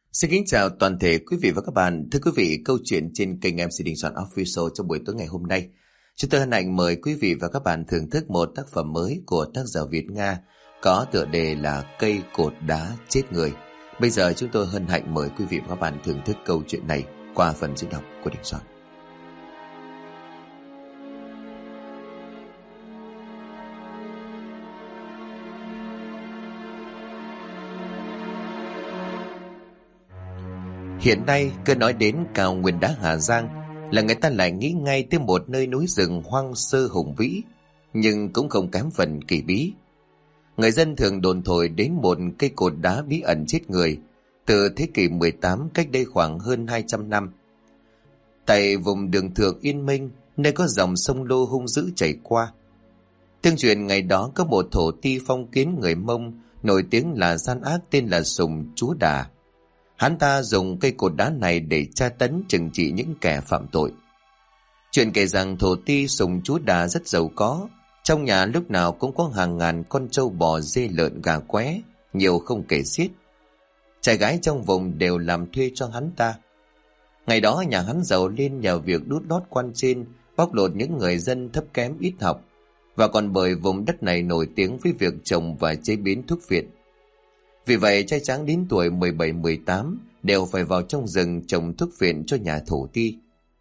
Xin kính chào toàn thể quý vị và các bạn. Thưa quý vị, câu chuyện trên kênh MC Đình Soạn Official trong buổi tối ngày hôm nay, chúng tôi hân hạnh mời quý vị và các bạn thưởng thức một tác phẩm mới của tác giả Việt Nga có tựa đề là Cây cột đá chết người. Bây giờ chúng tôi hân hạnh mời quý vị và các bạn thưởng thức câu chuyện này qua phần diễn đọc của Đình Soạn. Hiện nay cứ nói đến cao nguyên đá Hà Giang là người ta lại nghĩ ngay tới một nơi núi rừng hoang sơ hùng vĩ, nhưng cũng không kém phần kỳ bí. Người dân thường đồn thổi đến một cây cột đá bí ẩn chết người từ thế kỷ 18, cách đây khoảng hơn 200 năm. Tại vùng đường thượng Yên Minh, nơi có dòng sông Lô hung dữ chảy qua. Tương truyền ngày đó có một thổ ti phong kiến người Mông nổi tiếng là gian ác tên là Sùng Chúa Đà. Hắn ta dùng cây cột đá này để tra tấn trừng trị những kẻ phạm tội. Chuyện kể rằng thổ ti Sùng Chúa Đà rất giàu có, trong nhà lúc nào cũng có hàng ngàn con trâu bò dê lợn gà qué, nhiều không kể xiết. Trai gái trong vùng đều làm thuê cho hắn ta. Ngày đó nhà hắn giàu lên nhờ việc đút lót quan trên, bóc lột những người dân thấp kém ít học, và còn bởi vùng đất này nổi tiếng với việc trồng và chế biến thuốc viện. Vì vậy trai tráng đến tuổi 17-18 đều phải vào trong rừng trồng thuốc viện cho nhà thổ ti.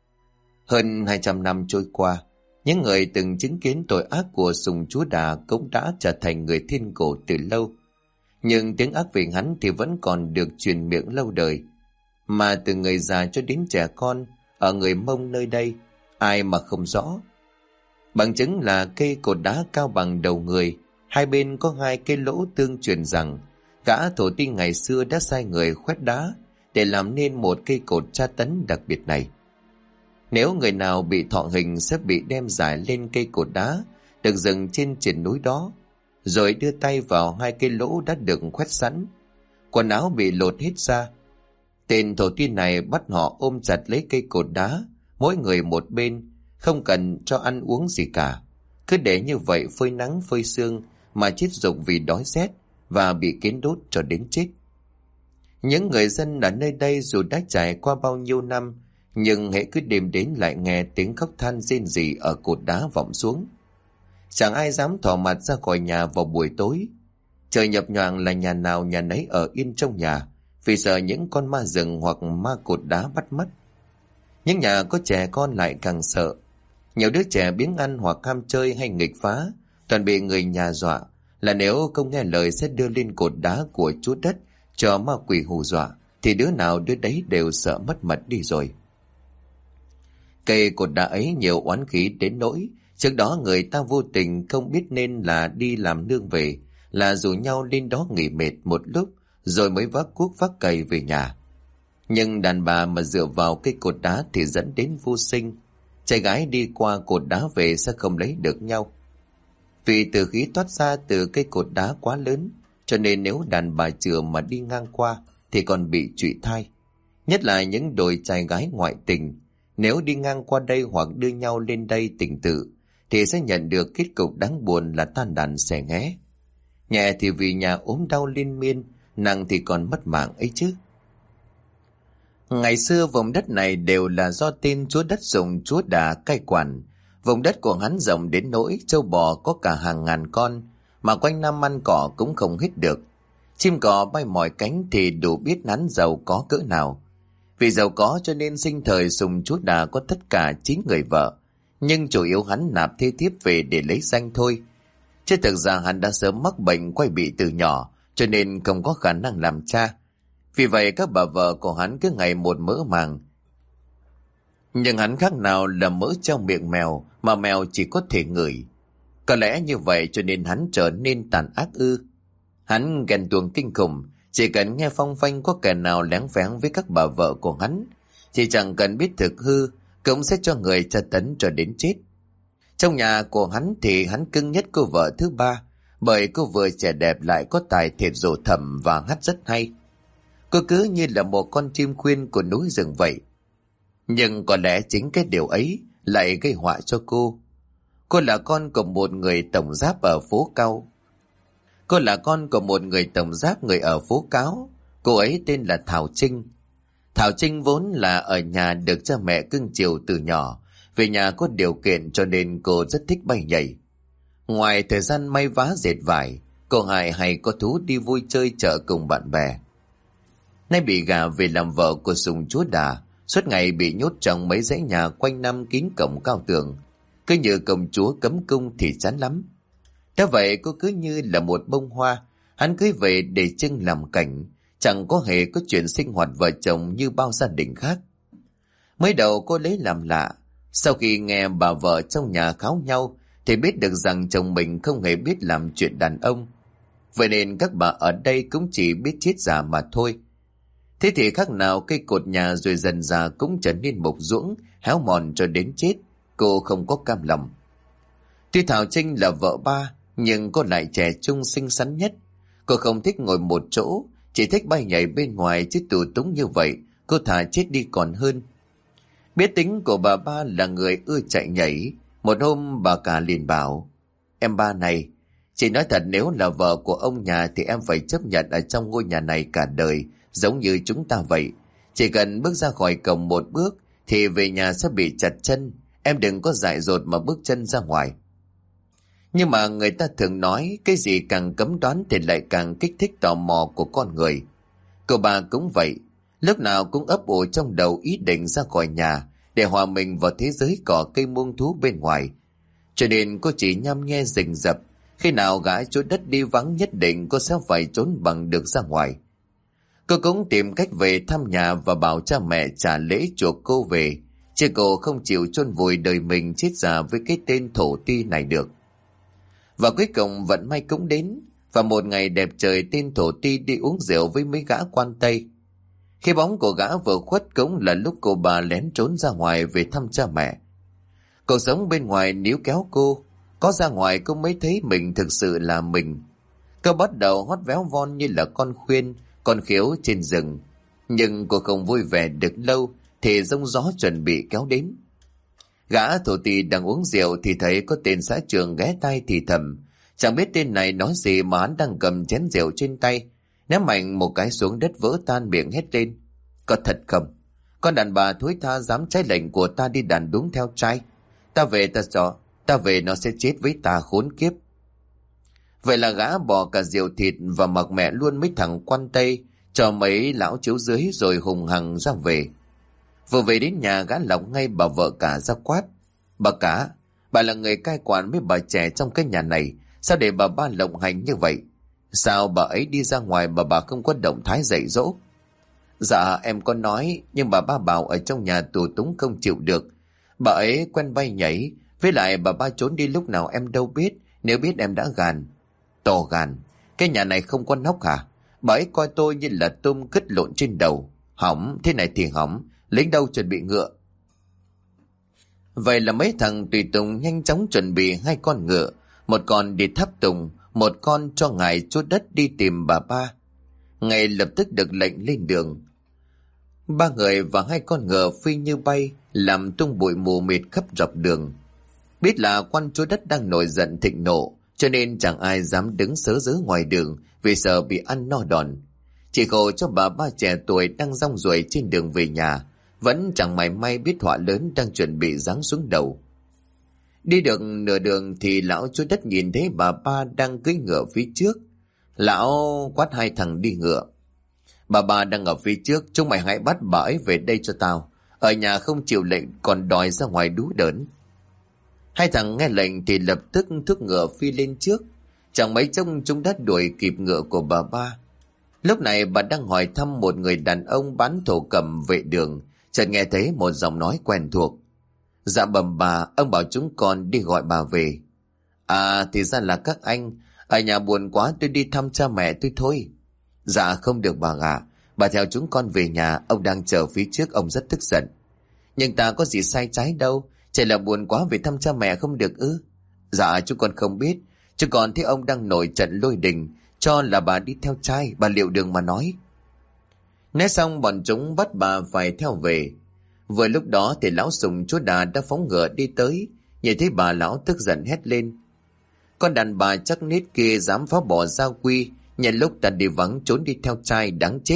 Hơn 200 năm trôi qua, những người từng chứng kiến tội ác của Sùng Chúa Đà cũng đã trở thành người thiên cổ từ lâu. Nhưng tiếng ác về hắn thì vẫn còn được truyền miệng lâu đời. Mà từ người già cho đến trẻ con, ở người Mông nơi đây, ai mà không rõ. Bằng chứng là cây cột đá cao bằng đầu người, hai bên có hai cái lỗ tương truyền rằng gã thổ ti ngày xưa đã sai người khoét đá để làm nên một cây cột tra tấn đặc biệt này. Nếu người nào bị thọ hình sẽ bị đem giải lên cây cột đá được dựng trên triền núi đó, rồi đưa tay vào hai cái lỗ đã được khoét sẵn. Quần áo bị lột hết ra. Tên thổ ti này bắt họ ôm chặt lấy cây cột đá, mỗi người một bên, không cần cho ăn uống gì cả. Cứ để như vậy phơi nắng phơi sương mà chết dục vì đói rét và bị kiến đốt cho đến chết. Những người dân ở nơi đây dù đã trải qua bao nhiêu năm, nhưng hễ cứ đêm đến lại nghe tiếng khóc than rên rỉ ở cột đá vọng xuống. Chẳng ai dám thò mặt ra khỏi nhà vào buổi tối. Trời nhập nhoạng là nhà nào nhà nấy ở yên trong nhà, vì sợ những con ma rừng hoặc ma cột đá bắt mất. Những nhà có trẻ con lại càng sợ. Nhiều đứa trẻ biếng ăn hoặc ham chơi hay nghịch phá, toàn bị người nhà dọa là nếu không nghe lời sẽ đưa lên cột đá của chúa đất cho ma quỷ hù dọa, thì đứa nào đứa đấy đều sợ mất mật đi rồi. Cây cột đá ấy nhiều oán khí đến nỗi trước đó người ta vô tình không biết nên là đi làm nương về, là rủ nhau lên đó nghỉ mệt một lúc rồi mới vác cuốc vác cày về nhà. Nhưng đàn bà mà dựa vào cây cột đá thì dẫn đến vô sinh. Trai gái đi qua cột đá về sẽ không lấy được nhau. Vì từ khí toát ra từ cây cột đá quá lớn, cho nên nếu đàn bà chừa mà đi ngang qua thì còn bị trụy thai. Nhất là những đôi trai gái ngoại tình, nếu đi ngang qua đây hoặc đưa nhau lên đây tình tự, thì sẽ nhận được kết cục đáng buồn là tan đàn xẻ nghé. Nhẹ thì vì nhà ốm đau liên miên, nặng thì còn mất mạng ấy chứ. Ngày xưa vùng đất này đều là do tên chúa đất Sùng Chúa Đà cai quản. Vùng đất của hắn rộng đến nỗi trâu bò có cả hàng ngàn con, mà quanh năm ăn cỏ cũng không hết được. Chim cò bay mỏi cánh thì đủ biết hắn giàu có cỡ nào. Vì giàu có cho nên sinh thời Sùng Chúa Đà có tất cả 9 người vợ, nhưng chủ yếu hắn nạp thê thiếp về để lấy danh thôi. Chứ thực ra hắn đã sớm mắc bệnh quai bị từ nhỏ, cho nên không có khả năng làm cha. Vì vậy các bà vợ của hắn cứ ngày một mỡ màng. Nhưng hắn khác nào là mỡ trong miệng mèo, mà mèo chỉ có thể ngửi. Có lẽ như vậy cho nên hắn trở nên tàn ác ư. Hắn ghen tuông kinh khủng, chỉ cần nghe phong phanh có kẻ nào lén phén với các bà vợ của hắn, chỉ chẳng cần biết thực hư, cũng sẽ cho người tra tấn cho đến chết. Trong nhà của hắn thì hắn cưng nhất cô vợ thứ ba, bởi cô vừa trẻ đẹp lại có tài thiệt rổ thầm và hát rất hay. Cô cứ như là một con chim khuyên của núi rừng vậy. Nhưng có lẽ chính cái điều ấy lại gây họa cho cô. Cô là con của một người tổng giáp ở phố Cao. Cô là con của một người tổng giáp người ở phố Cáo. Cô ấy tên là Thảo Trinh. Thảo Trinh vốn là ở nhà được cha mẹ cưng chiều từ nhỏ. Về nhà có điều kiện cho nên cô rất thích bay nhảy. Ngoài thời gian may vá dệt vải, cô hay có thú đi vui chơi chợ cùng bạn bè. Nay bị gả về làm vợ của Sùng Chúa Đà, suốt ngày bị nhốt trong mấy dãy nhà quanh năm kín cổng cao tường. Cứ như công chúa cấm cung thì chán lắm. Thế vậy cô cứ như là một bông hoa, hắn cưới về để trưng làm cảnh, chẳng có hề có chuyện sinh hoạt vợ chồng như bao gia đình khác. Mới đầu cô lấy làm lạ, sau khi nghe bà vợ trong nhà kháo nhau thì biết được rằng chồng mình không hề biết làm chuyện đàn ông. Vậy nên các bà ở đây cũng chỉ biết chết già mà thôi. Thế thì khác nào cây cột nhà rồi dần dà cũng trở nên mục ruỗng, héo mòn cho đến chết. Cô không có cam lòng. Tuy Thảo Trinh là vợ ba, nhưng cô lại trẻ trung xinh xắn nhất. Cô không thích ngồi một chỗ, chỉ thích bay nhảy bên ngoài, chứ tù túng như vậy cô thà chết đi còn hơn. Biết tính của bà ba là người ưa chạy nhảy, một hôm bà cả liền bảo: "Em ba này, chị nói thật, nếu là vợ của ông nhà thì em phải chấp nhận ở trong ngôi nhà này cả đời, giống như chúng ta vậy. Chỉ cần bước ra khỏi cổng một bước thì về nhà sẽ bị chặt chân. Em đừng có dại dột mà bước chân ra ngoài." Nhưng mà người ta thường nói cái gì càng cấm đoán thì lại càng kích thích tò mò của con người. Cô bà cũng vậy, lúc nào cũng ấp ủ trong đầu ý định ra khỏi nhà để hòa mình vào thế giới cỏ cây muông thú bên ngoài. Cho nên cô chỉ nhăm nhe rình rập, khi nào gã chỗ đất đi vắng nhất định cô sẽ phải trốn bằng được ra ngoài. Cô cũng tìm cách về thăm nhà và bảo cha mẹ trả lễ chuộc cô về, chứ cô không chịu chôn vùi đời mình chết già với cái tên thổ ti này được. Và cuối cùng vận may cũng đến, và một ngày đẹp trời tên thổ ti đi uống rượu với mấy gã quan Tây. Khi bóng của gã vừa khuất cũng là lúc cô bà lén trốn ra ngoài về thăm cha mẹ. Cuộc sống bên ngoài níu kéo cô, có ra ngoài cô mới thấy mình thực sự là mình. Cô bắt đầu hót véo von như là con khuyên, con khiếu trên rừng. Nhưng cô không vui vẻ được lâu thì giông gió chuẩn bị kéo đến. Gã thổ tỳ đang uống rượu thì thấy có tên xã trưởng ghé tai thì thầm. Chẳng biết tên này nói gì mà hắn đang cầm chén rượu trên tay, ném mạnh một cái xuống đất vỡ tan, miệng hét lên: "Có thật không? Con đàn bà thối tha dám trái lệnh của ta đi đàn đúng theo trai. Ta về nó sẽ chết với ta, khốn kiếp." Vậy là gã bỏ cả rượu thịt và mặc mẹ luôn mấy thằng quan Tây cho mấy lão chiếu dưới rồi hùng hằng ra về. Vừa về đến nhà gã lọc ngay bà vợ cả ra quát: "Bà cả, bà là người cai quản mấy bà trẻ trong cái nhà này, sao để bà ba lộng hành như vậy? Sao bà ấy đi ra ngoài mà bà không có động thái dạy dỗ?" "Dạ em có nói, nhưng bà ba bảo ở trong nhà tù túng không chịu được. Bà ấy quen bay nhảy, với lại bà ba trốn đi lúc nào em đâu biết, nếu biết em đã gàn." "To gan, cái nhà này không có nóc hả? Bà ấy coi tôi như là tôm cứt lộn trên đầu. Hỏng, thế này thì hỏng, lính đâu chuẩn bị ngựa." Vậy là mấy thằng tùy tùng nhanh chóng chuẩn bị 2 con ngựa, một con đi tháp tùng, một con cho ngài chốt đất đi tìm bà ba. Ngay lập tức được lệnh lên đường. 3 người và 2 con ngựa phi như bay, làm tung bụi mù mịt khắp dọc đường. Biết là quan chúa đất đang nổi giận thịnh nộ, cho nên chẳng ai dám đứng sớ rớ ngoài đường vì sợ bị ăn no đòn. Chỉ khổ cho bà ba trẻ tuổi đang rong ruổi trên đường về nhà, vẫn chẳng mảy may biết họa lớn đang chuẩn bị giáng xuống đầu. Đi được nửa đường thì lão chúa đất nhìn thấy bà ba đang cưỡi ngựa phía trước. Lão quát 2 thằng đi ngựa: "Bà ba đang ở phía trước, chúng mày hãy bắt bà ấy về đây cho tao. Ở nhà không chịu lệnh còn đòi ra ngoài đú đớn." 2 thằng nghe lệnh thì lập tức thúc ngựa phi lên trước. Chẳng mấy chốc chúng đã đuổi kịp ngựa của bà ba. Lúc này bà đang hỏi thăm một người đàn ông bán thổ cẩm vệ đường, chợt nghe thấy một giọng nói quen thuộc: "Dạ bẩm bà, ông bảo chúng con đi gọi bà về." "À, thì ra là các anh. Ở nhà buồn quá, tôi đi thăm cha mẹ tôi thôi." "Dạ không được bà ạ. Bà theo chúng con về nhà, ông đang chờ phía trước, ông rất tức giận." "Nhưng ta có gì sai trái đâu, chỉ là buồn quá về thăm cha mẹ không được ư?" "Dạ chúng con không biết, chúng con thấy ông đang nổi trận lôi đình, cho là bà đi theo trai, bà liệu đường mà nói." Nói xong bọn chúng bắt bà phải theo về. Vừa lúc đó thì lão Sùng Chúa Đà đã phóng ngựa đi tới, nhìn thấy bà lão tức giận hét lên: "Con đàn bà chắc nết kia dám phá bỏ gia quy, nhân lúc ta đi vắng trốn đi theo trai, đáng chết.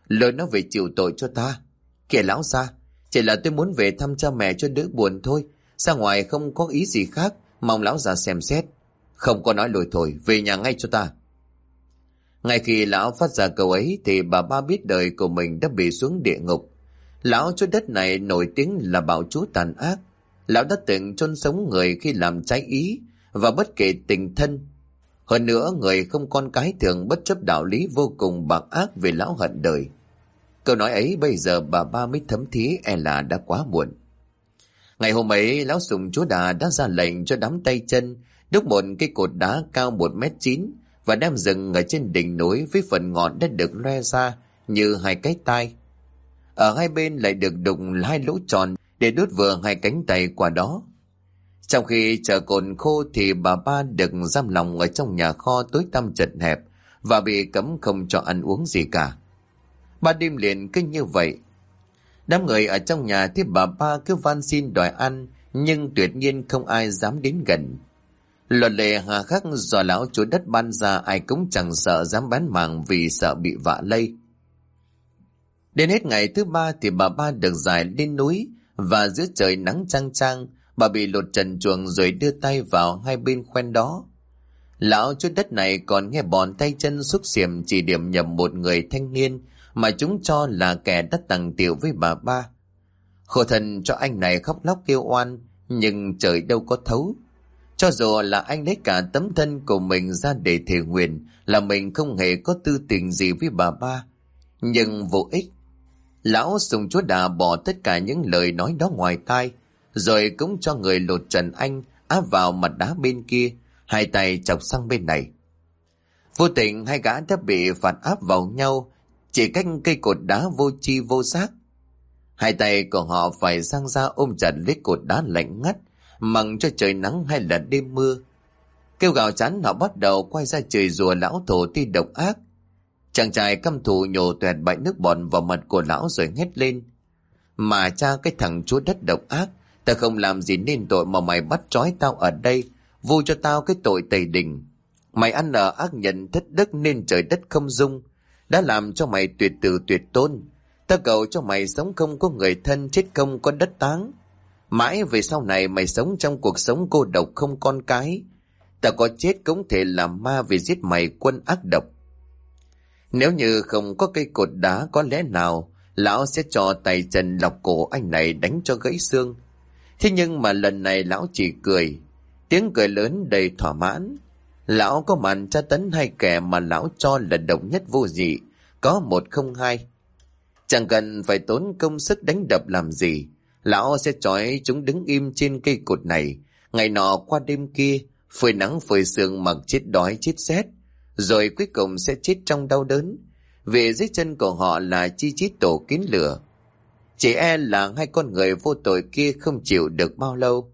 lôi nó về chịu tội cho ta. Kìa lão xa, chỉ là tôi muốn về thăm cha mẹ cho đỡ buồn thôi, ra ngoài không có ý gì khác, mong lão già xem xét. Không có nói lôi thôi, về nhà ngay cho ta. Ngay khi lão phát ra câu ấy thì bà ba biết đời của mình đã bị xuống địa ngục. Lão chúa đất này nổi tiếng là bạo chúa tàn ác. Lão đã từng chôn sống người khi làm trái ý và bất kể tình thân. Hơn nữa, người không con cái thường bất chấp đạo lý vô cùng bạc ác vì lão hận đời. Câu nói ấy bây giờ bà ba mới thấm thía, e là đã quá muộn. Ngày hôm ấy, lão Sùng chúa Đà đã ra lệnh cho đám tay chân đúc một cây cột đá cao 1m9 và đem dựng ở trên đỉnh núi với phần ngọn đã được loe ra như hai cái tai. Ở hai bên lại được đục hai lỗ tròn để đút vừa hai cánh tay qua đó. Trong khi chờ cồn khô thì bà ba được giam lòng ở trong nhà kho tối tăm chật hẹp và bị cấm không cho ăn uống gì cả. 3 đêm liền cứ như vậy. Đám người ở trong nhà thấy bà ba cứ van xin đòi ăn, nhưng tuyệt nhiên không ai dám đến gần. Luật lệ hà khắc do lão chúa đất ban ra, ai cũng chẳng sợ dám bán màng vì sợ bị vạ lây. Đến hết ngày thứ 3 thì bà ba được giải lên núi, và giữa trời nắng chang chang, bà bị lột trần truồng rồi đưa tay vào hai bên khoen đó. Lão chúa đất này còn nghe bọn tay chân xúc xiểm chỉ điểm nhầm một người thanh niên mà chúng cho là kẻ đã tằng tiệu với bà ba. Khổ thân cho anh này khóc lóc kêu oan, nhưng trời đâu có thấu. Cho dù là anh lấy cả tấm thân của mình ra để thề nguyện là mình không hề có tư tình gì với bà ba, nhưng vô ích. Lão Sùng chúa Đà bỏ tất cả những lời nói đó ngoài tai, rồi cũng cho người lột trần anh áp vào mặt đá bên kia, hai tay chọc sang bên này. Vô tình hai gã đã bị phạt áp vào nhau, chỉ cách cây cột đá vô tri vô giác. Hai tay của họ phải giang ra ôm chặt lấy cột đá lạnh ngắt, mặc cho trời nắng hay là đêm mưa. Kêu gào chán, họ bắt đầu quay ra chửi rủa lão thổ ti độc ác. Chàng trai căm thù nhổ toẹt bãi nước bọt vào mặt của lão rồi hét lên: Mà cha cái thằng chúa đất độc ác, ta không làm gì nên tội mà mày bắt trói tao ở đây, vu cho tao cái tội tày đình. Mày ăn ở ác nhân thất đức nên trời đất không dung, đã làm cho mày tuyệt tử tuyệt tôn. Ta cầu cho mày sống không có người thân, chết không có đất táng. Mãi về sau này mày sống trong cuộc sống cô độc không con cái. Ta có chết cũng thể làm ma vì giết mày quân ác độc. Nếu như không có cây cột đá, có lẽ nào lão sẽ cho tay chân lọc cổ anh này đánh cho gãy xương. Thế nhưng mà lần này lão chỉ cười, tiếng cười lớn đầy thỏa mãn. Lão có màn tra tấn hai kẻ mà lão cho là độc nhất vô nhị, có một không hai. Chẳng cần phải tốn công sức đánh đập làm gì, lão sẽ trói chúng đứng im trên cây cột này, ngày nọ qua đêm kia, phơi nắng phơi sương mặc chết đói chết rét, rồi cuối cùng sẽ chết trong đau đớn, vì dưới chân của họ là chi chít tổ kín lửa. Chỉ e là hai con người vô tội kia không chịu được bao lâu.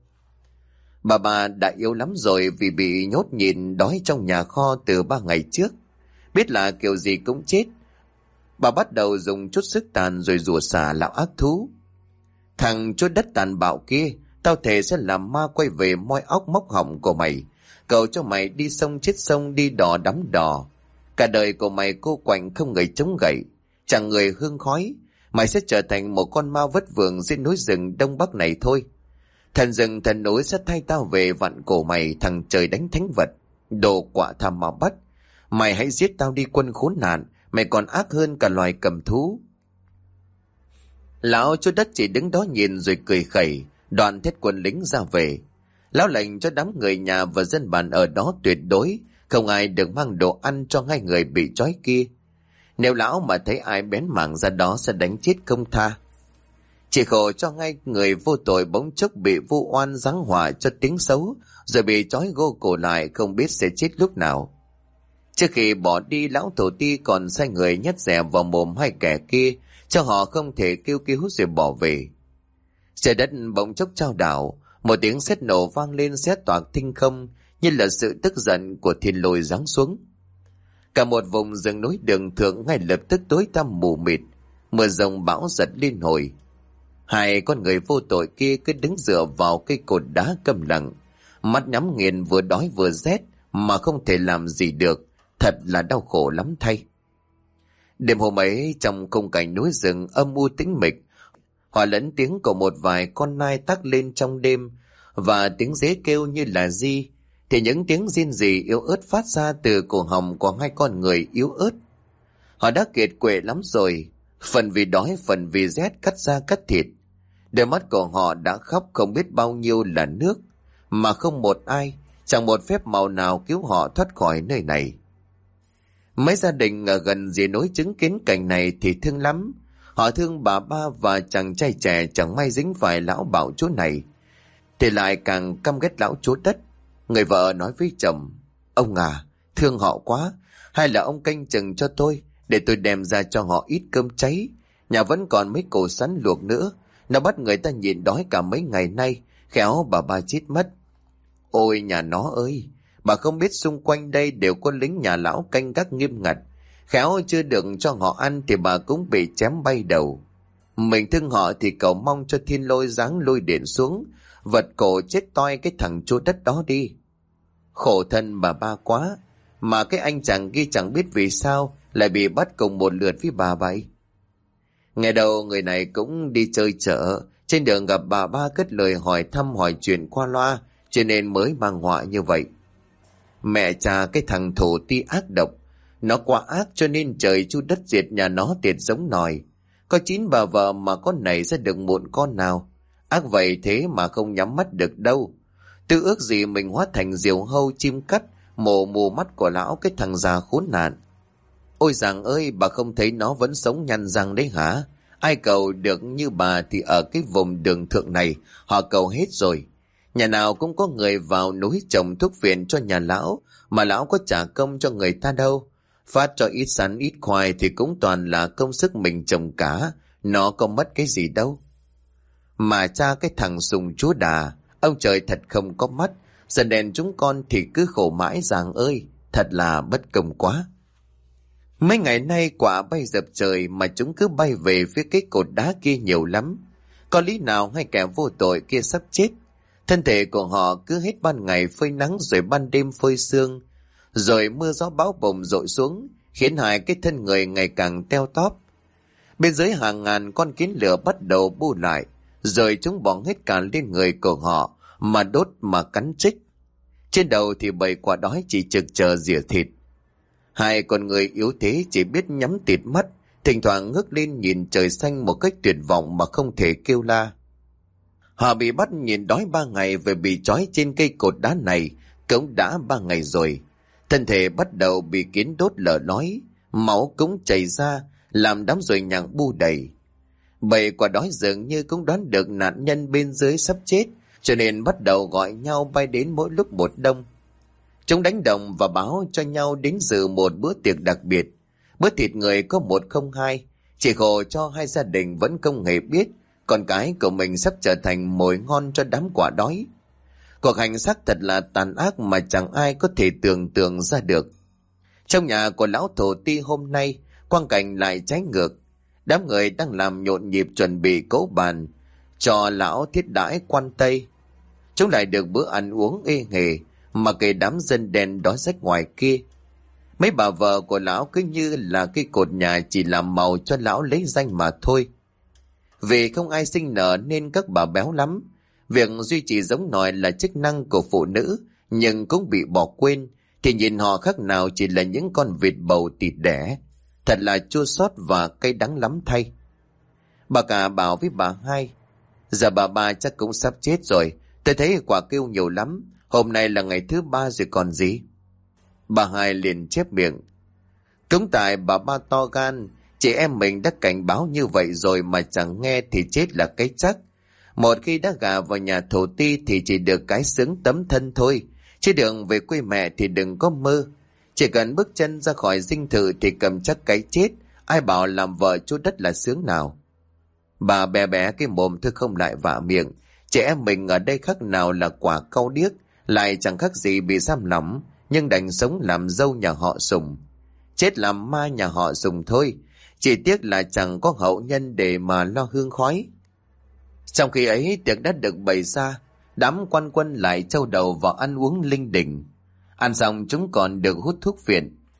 Bà đã yếu lắm rồi vì bị nhốt nhịn đói trong nhà kho từ 3 ngày trước. Biết là kiểu gì cũng chết, bà bắt đầu dùng chút sức tàn rồi rủa xả lão ác thú. Thằng chúa đất tàn bạo kia, tao thề sẽ làm ma quay về moi óc móc họng của mày, cầu cho mày đi sông chết sông, đi đò đắm đò. Cả đời của mày cô quạnh không người chống gậy, chẳng người hương khói. Mày sẽ trở thành một con ma vất vưởng trên núi rừng Đông Bắc này thôi. Thần rừng thần núi sẽ thay tao về vặn cổ mày, thằng trời đánh thánh vật, đồ quạ tham mà bắt. Mày hãy giết tao đi quân khốn nạn, mày còn ác hơn cả loài cầm thú. Lão chúa đất chỉ đứng đó nhìn rồi cười khẩy, đoàn thét quân lính ra về. Lão lệnh cho đám người nhà và dân bản ở đó tuyệt đối không ai được mang đồ ăn cho hai người bị trói kia. Nếu lão mà thấy ai bén mảng ra đó sẽ đánh chết không tha. Chỉ khổ cho ngay người vô tội bỗng chốc bị vu oan giáng họa cho tiếng xấu, rồi bị trói gô cổ lại không biết sẽ chết lúc nào. Trước khi bỏ đi, lão thổ ti còn sai người nhét dẻ vào mồm hai kẻ kia, cho họ không thể kêu cứu rồi bỏ về. Trời đất bỗng chốc chao đảo, một tiếng sét nổ vang lên xé toạc thinh không, như là sự tức giận của thiên lôi giáng xuống. Cả một vùng rừng núi đường thượng ngay lập tức tối tăm mù mịt, mưa rồng bão giật liên hồi. Hai con người vô tội kia cứ đứng dựa vào cây cột đá câm lặng, mắt nhắm nghiền, vừa đói vừa rét mà không thể làm gì được, thật là đau khổ lắm thay. Đêm hôm ấy trong khung cảnh núi rừng âm u tĩnh mịch, hòa lẫn tiếng của một vài con nai tắc lên trong đêm và tiếng dế kêu như là di, thì những tiếng rên rỉ yếu ớt phát ra từ cổ họng của hai con người yếu ớt. Họ đã kiệt quệ lắm rồi, phần vì đói phần vì rét cắt da cắt thịt. Đôi mắt của họ đã khóc không biết bao nhiêu là nước, mà không một ai, chẳng một phép màu nào cứu họ thoát khỏi nơi này. Mấy gia đình ở gần dĩa núi chứng kiến cảnh này thì thương lắm. Họ thương bà ba và chàng trai trẻ chẳng may dính phải lão bảo chúa này, thì lại càng căm ghét lão chúa đất. Người vợ nói với chồng: "Ông à, thương họ quá, hay là ông canh chừng cho tôi, để tôi đem ra cho họ ít cơm cháy. Nhà vẫn còn mấy cổ sắn luộc nữa, nó bắt người ta nhịn đói cả mấy ngày nay, khéo bà ba chết mất." "Ôi nhà nó ơi, bà không biết xung quanh đây đều có lính nhà lão canh gác nghiêm ngặt, khéo chưa được cho họ ăn thì bà cũng bị chém bay đầu. Mình thương họ thì cầu mong cho thiên lôi giáng lôi điện xuống, vật cổ chết toi cái thằng chúa đất đó đi." Khổ thân bà ba quá, mà cái anh chàng kia chẳng biết vì sao lại bị bắt cùng một lượt với bà vậy. Ngày đầu người này cũng đi chơi chợ, trên đường gặp bà ba cất lời hỏi thăm hỏi chuyện qua loa, cho nên mới mang họa như vậy. Mẹ cha cái thằng thổ ti ác độc, nó quá ác cho nên trời chu đất diệt nhà nó tiệt giống nòi. Có 9 bà vợ mà con này ra được một con nào. Ác vậy thế mà không nhắm mắt được đâu. Tư ước gì mình hóa thành diều hâu chim cắt, mổ mù mắt của lão cái thằng già khốn nạn. Ôi giàng ơi, bà không thấy nó vẫn sống nhăn răng đấy hả? Ai cầu được như bà thì ở cái vùng đường thượng này họ cầu hết rồi. Nhà nào cũng có người vào núi trồng thuốc viện cho nhà lão, mà lão có trả công cho người ta đâu. Phát cho ít sắn ít khoai thì cũng toàn là công sức mình trồng cả, nó có mất cái gì đâu. Mà cha cái thằng sùng chúa đà, ông trời thật không có mắt, dần đèn chúng con thì cứ khổ mãi giàng ơi, thật là bất công quá. Mấy ngày nay quả bay dập trời mà chúng cứ bay về phía cái cột đá kia nhiều lắm. Có lý nào hai kẻ vô tội kia sắp chết? Thân thể của họ cứ hết ban ngày phơi nắng rồi ban đêm phơi sương, rồi mưa gió bão bùng dội xuống, khiến hai cái thân người ngày càng teo tóp. Bên dưới hàng ngàn con kiến lửa bắt đầu bu lại, rồi chúng bỏng hết cả lên người của họ mà đốt mà cắn trích. Trên đầu thì bầy quả đói chỉ trực chờ rỉa thịt. Hai con người yếu thế chỉ biết nhắm tịt mắt, thỉnh thoảng ngước lên nhìn trời xanh một cách tuyệt vọng mà không thể kêu la. Họ bị bắt nhìn đói 3 ngày và bị trói trên cây cột đá này cũng đã 3 ngày rồi. Thân thể bắt đầu bị kiến đốt lở lói, máu cũng chảy ra, làm đám ruồi nhặng bu đầy. Bầy quả đói dường như cũng đoán được nạn nhân bên dưới sắp chết, cho nên bắt đầu gọi nhau bay đến mỗi lúc một đông. Chúng đánh đồng và báo cho nhau đến dự một bữa tiệc đặc biệt. Bữa thịt người có 102, chỉ khổ cho hai gia đình vẫn không hề biết con cái của mình sắp trở thành mồi ngon cho đám quả đói. Cuộc hành xác thật là tàn ác mà chẳng ai có thể tưởng tượng ra được. Trong nhà của lão thổ ti hôm nay, quang cảnh lại trái ngược. Đám người đang làm nhộn nhịp chuẩn bị cỗ bàn cho lão thiết đãi quan tây. Chúng lại được bữa ăn uống ê hề, mà kể đám dân đen đói rách ngoài kia. Mấy bà vợ của lão cứ như là cái cột nhà chỉ làm màu cho lão lấy danh mà thôi. Vì không ai sinh nở nên các bà béo lắm. Việc duy trì giống nòi là chức năng của phụ nữ, nhưng cũng bị bỏ quên, thì nhìn họ khác nào chỉ là những con vịt bầu tịt đẻ. Thật là chua xót và cay đắng lắm thay. Bà cả bảo với bà hai: "Giờ bà ba chắc cũng sắp chết rồi, tôi thấy quả kêu nhiều lắm, hôm nay là ngày thứ 3 rồi còn gì." Bà hai liền chép miệng: "Cũng tại bà ba to gan, chị em mình đã cảnh báo như vậy rồi mà chẳng nghe thì chết là cái chắc. Một khi đã gà vào nhà thổ ti thì chỉ được cái xứng tấm thân thôi, chứ đường về quê mẹ thì đừng có mơ. Chỉ cần bước chân ra khỏi dinh thự thì cầm chắc cái chết, ai bảo làm vợ chú đất là sướng nào." Bà bé bé cái mồm thôi không lại vạ miệng. Trẻ em mình ở đây khác nào là quả cau điếc, lại chẳng khác gì bị giam lỏng, nhưng đành sống làm dâu nhà họ Sùng. Chết làm ma nhà họ Sùng thôi, chỉ tiếc là chẳng có hậu nhân để mà lo hương khói. Trong khi ấy tiệc đã được bày ra, đám quan quân lại trâu đầu vào ăn uống linh đình. Ăn xong chúng còn được hút thuốc phiện.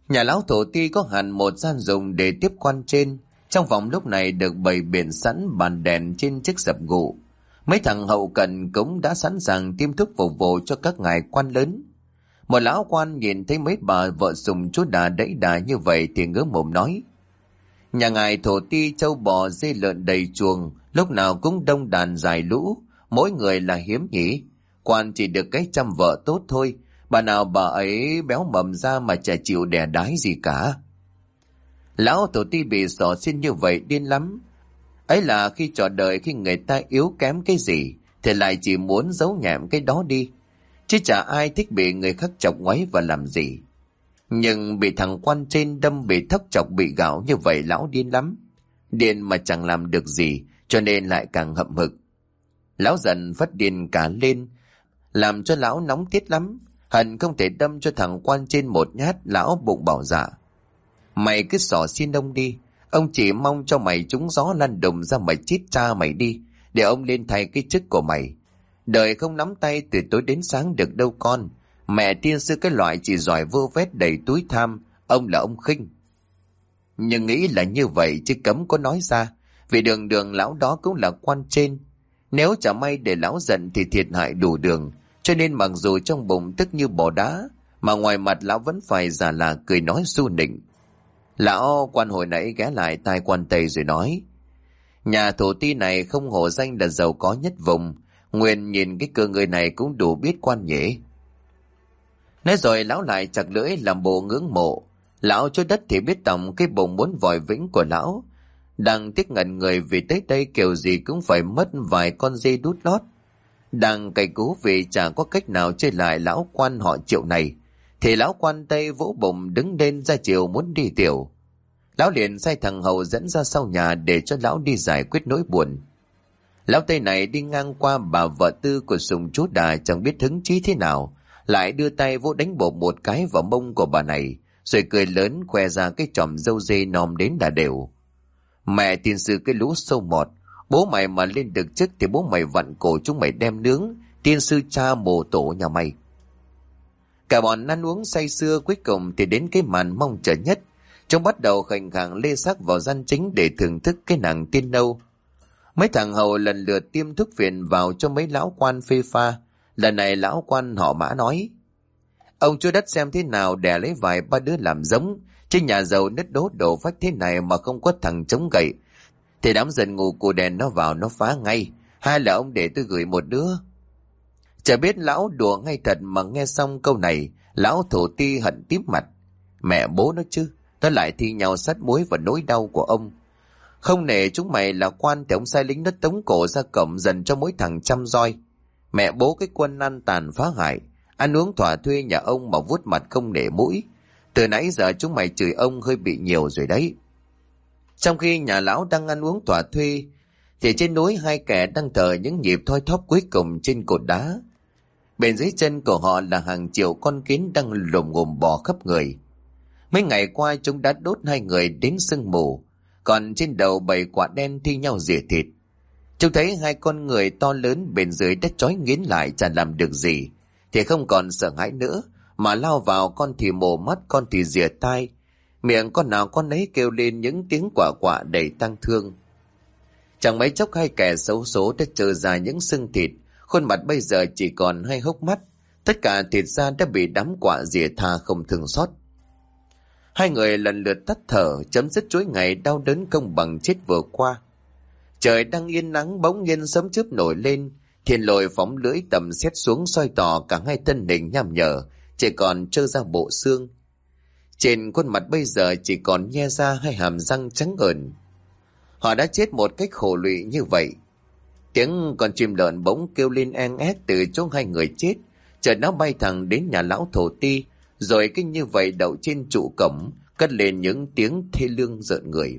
Nhà lão thổ ti có hẳn một gian dùng để tiếp quan trên. Trong phòng lúc này được bày biện sẵn bàn đèn trên chiếc sập gụ. Mấy thằng hậu cận cũng đã sẵn sàng tiêm thuốc phục vụ cho các ngài quan lớn. Một lão quan nhìn thấy mấy bà vợ sùng chú đà đẫy đà như vậy thì ngớ mồm nói: nhà ngài thổ ti trâu bò dê lợn đầy chuồng, lúc nào cũng đông đàn dài lũ, mỗi người là hiếm nhỉ. Quan chỉ được cái chăm vợ tốt thôi, bà nào bà ấy béo mầm ra mà chả chịu đẻ đái gì cả. Lão thổ ti bị xỏ xin như vậy điên lắm. Ấy là khi trò đời, khi người ta yếu kém cái gì thì lại chỉ muốn giấu nhẹm cái đó đi, chứ chả ai thích bị người khác chọc ngoáy và làm gì. Nhưng bị thằng quan trên đâm, bị thóc chọc, bị gạo như vậy lão điên lắm. Điên mà chẳng làm được gì, cho nên lại càng hậm hực. Lão dần phát điên cả lên, làm cho lão nóng tiết lắm. Hận không thể đâm cho thằng quan trên một nhát. Lão bụng bảo dạ: mày cứ xỏ xin ông đi, ông chỉ mong cho mày trúng gió lăn đùng ra mà chít cha mày đi, để ông lên thay cái chức của mày. Đời không nắm tay từ tối đến sáng được đâu con. Mẹ tiên sư cái loại chỉ giỏi vơ vét đầy túi tham, ông là ông khinh. Nhưng nghĩ là như vậy chứ cấm có nói ra, vì đường đường lão đó cũng là quan trên. Nếu chả may để lão giận thì thiệt hại đủ đường, cho nên mặc dù trong bụng tức như bò đá, mà ngoài mặt lão vẫn phải giả là cười nói su nịnh. Lão quan hồi nãy ghé lại tai quan Tây rồi nói: nhà thổ ti này không hổ danh là giàu có nhất vùng, Nguyên nhìn cái cơ người này cũng đủ biết quan nhỉ. Nói rồi lão lại chặt lưỡi làm bộ ngưỡng mộ. Lão cho đất thì biết tổng cái bụng muốn vòi vĩnh của lão. Đang tiếc ngẩn người vì tới đây kiểu gì cũng phải mất vài con dê đút lót. Đang cày cú vì chả có cách nào chơi lại lão quan họ Triệu này, thì lão quan Tây vỗ bụng đứng lên ra chiều muốn đi tiểu. Lão liền sai thằng hầu dẫn ra sau nhà để cho lão đi giải quyết nỗi buồn. Lão Tây này đi ngang qua bà vợ tư của sùng chú đà chẳng biết hứng chí thế nào, lại đưa tay vỗ đánh bột một cái vào mông của bà này, rồi cười lớn khoe ra cái chòm râu dê nom đến là đều. Mẹ tiên sư cái lũ sâu mọt, bố mày mà lên được chức thì bố mày vặn cổ chúng mày đem nướng, tiên sư cha mồ tổ nhà mày. Cả bọn ăn uống say sưa, cuối cùng thì đến cái màn mong chờ nhất. Chúng bắt đầu khành khàng lê xác vào gian chính để thưởng thức cái nàng tiên nâu. Mấy thằng hầu lần lượt tiêm thuốc phiện vào cho mấy lão quan phê pha. Lần này lão quan họ Mã nói: ông chúa đất xem thế nào đẻ lấy vài ba đứa làm giống, chứ nhà giàu nứt đố đổ vách thế này mà không có thằng chống gậy thì đám dần ngủ cụ đèn nó vào nó phá ngay. Hay là ông để tôi gửi một đứa. Chả biết lão đùa ngay thật, mà nghe xong câu này lão thổ ti hận tím mặt. Mẹ bố nó chứ, nó lại thi nhau sát muối vào nỗi đau của ông. Không nể chúng mày là quan thì ông sai lính nó tống cổ ra cổng dần cho mỗi thằng trăm roi. Mẹ bố cái quân ăn tàn phá hại, ăn uống thỏa thuê nhà ông mà vuốt mặt không nể mũi. Từ nãy giờ chúng mày chửi ông hơi bị nhiều rồi đấy. Trong khi nhà lão đang ăn uống thỏa thuê thì trên núi hai kẻ đang thở những nhịp thoi thóp cuối cùng trên cột đá. Bên dưới chân của họ là hàng triệu con kiến đang lồm ngồm bò khắp người. Mấy ngày qua chúng đã đốt hai người đến sưng mù, còn trên đầu 7 quả đen thi nhau rỉa thịt. Chúng thấy hai con người to lớn bên dưới đất trói nghiến lại chả làm được gì, thì không còn sợ hãi nữa, mà lao vào, con thì mổ mắt, con thì rỉa tai, miệng con nào con ấy kêu lên những tiếng quạ quạ đầy tang thương. Chẳng mấy chốc hai kẻ xấu số đã trơ ra những xương thịt, khuôn mặt bây giờ chỉ còn hai hốc mắt, tất cả thịt da đã bị đám quạ rỉa tha không thương xót. Hai người lần lượt tắt thở, chấm dứt chuỗi ngày đau đớn không bằng chết vừa qua. Trời đang yên nắng, bỗng nhiên sấm chớp nổi lên, thiên lôi phóng lưỡi tầm xét xuống soi tỏ cả hai thân hình nham nhở, chỉ còn trơ ra bộ xương. Trên khuôn mặt bây giờ chỉ còn nhe ra hai hàm răng trắng ởn. Họ đã chết một cách khổ lụy như vậy. Tiếng con chim lợn bỗng kêu lên en ét từ chỗ hai người chết, chợt nó bay thẳng đến nhà lão thổ ti, rồi kinh như vậy đậu trên trụ cổng, cất lên những tiếng thê lương rợn người.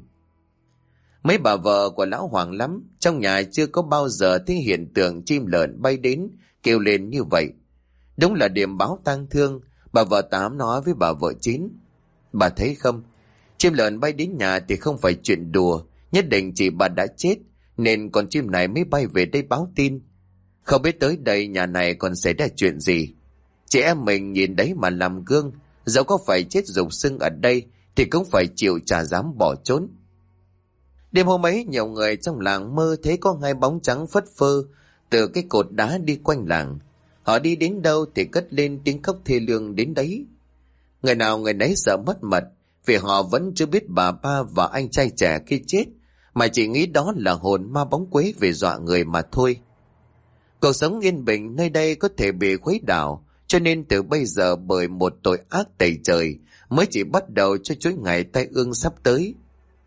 Mấy bà vợ của lão hoảng lắm, trong nhà chưa có bao giờ thấy hiện tượng chim lợn bay đến kêu lên như vậy. Đúng là điểm báo tang thương. Bà vợ Tám nói với bà vợ Chín: bà thấy không, chim lợn bay đến nhà thì không phải chuyện đùa, nhất định chị bà đã chết, nên con chim này mới bay về đây báo tin. Không biết tới đây nhà này còn xảy ra chuyện gì. Chị em mình nhìn đấy mà làm gương, Dẫu có phải chết rục xương ở đây thì cũng phải chịu chả dám bỏ trốn. Đêm hôm ấy, nhiều người trong làng mơ thấy có hai bóng trắng phất phơ từ cái cột đá đi quanh làng. Họ đi đến đâu thì cất lên tiếng khóc thê lương đến đấy. Người nào người nấy sợ mất mật, vì họ vẫn chưa biết bà ba và anh trai trẻ khi chết, mà chỉ nghĩ đó là hồn ma bóng quế về dọa người mà thôi. Cuộc sống yên bình nơi đây có thể bị khuấy đảo, cho nên từ bây giờ bởi một tội ác tày trời mới chỉ bắt đầu cho chuỗi ngày tai ương sắp tới.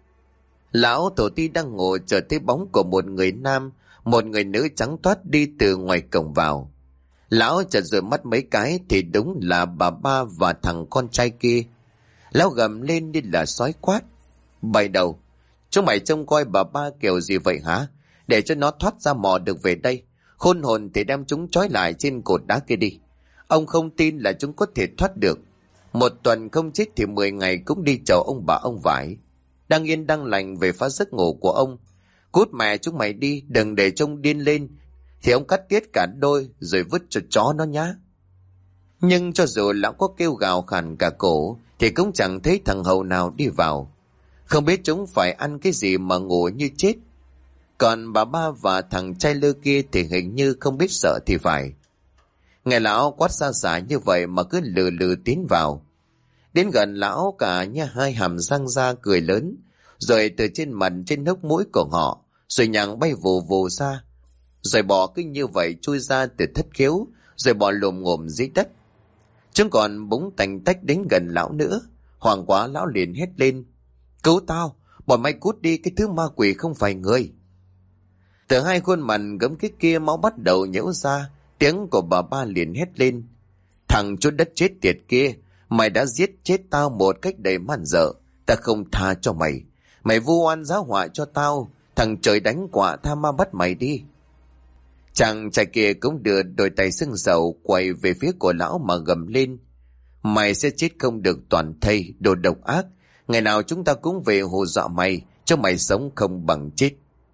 Lão tổ ti đang ngồi chờ thấy bóng của một người nam, một người nữ trắng toát đi từ ngoài cổng vào. Lão chợt rời mắt mấy cái thì đúng là bà ba và thằng con trai kia. Lão gầm lên như là sói quát: "Bày đầu, chúng mày trông coi bà ba kiểu gì vậy hả? Để cho nó thoát ra mò được về đây. Khôn hồn thì đem chúng trói lại trên cột đá kia đi. Ông không tin là chúng có thể thoát được. Một tuần không chết thì 10 ngày cũng đi chầu ông bà ông vải. Đang yên đang lành về phá giấc ngủ của ông. Cút mẹ chúng mày đi, đừng để trông điên lên thì ông cắt tiết cả đôi rồi vứt cho chó nó nhá." Nhưng cho dù lão có kêu gào khàn cả cổ thì cũng chẳng thấy thằng hầu nào đi vào. Không biết chúng phải ăn cái gì mà ngủ như chết. Còn bà ba và thằng trai lơ kia thì hình như không biết sợ thì phải. Nghe lão quát xa xả như vậy mà cứ lừ lừ tiến vào. Đến gần lão cả nha, hai hàm răng ra cười lớn, rồi từ trên mặt trên hốc mũi của họ rồi nhàng bay vù vù ra, rồi bò cứ như vậy chui ra từ thất khiếu, rồi bò lồm ngồm dưới đất. Chúng còn búng tành tách đến gần lão nữa. Hoảng quá lão liền hét lên: "Cứu tao, bọn mày cút đi, cái thứ ma quỷ không phải người." Từ hai khuôn mặt gấm kích kia máu bắt đầu nhễu ra. Tiếng của bà ba liền hét lên: "Thằng chốt đất chết tiệt kia, mày đã giết chết tao một cách đầy man dợ, ta không tha cho mày. Mày vu oan giá họa cho tao, thằng trời đánh quả tha ma bắt mày đi." Chàng trai kia cũng đưa đôi tay sưng sầu quay về phía của lão mà gầm lên: "Mày sẽ chết không được toàn thây, đồ độc ác. Ngày nào chúng ta cũng về hù dọa mày, cho mày sống không bằng chết."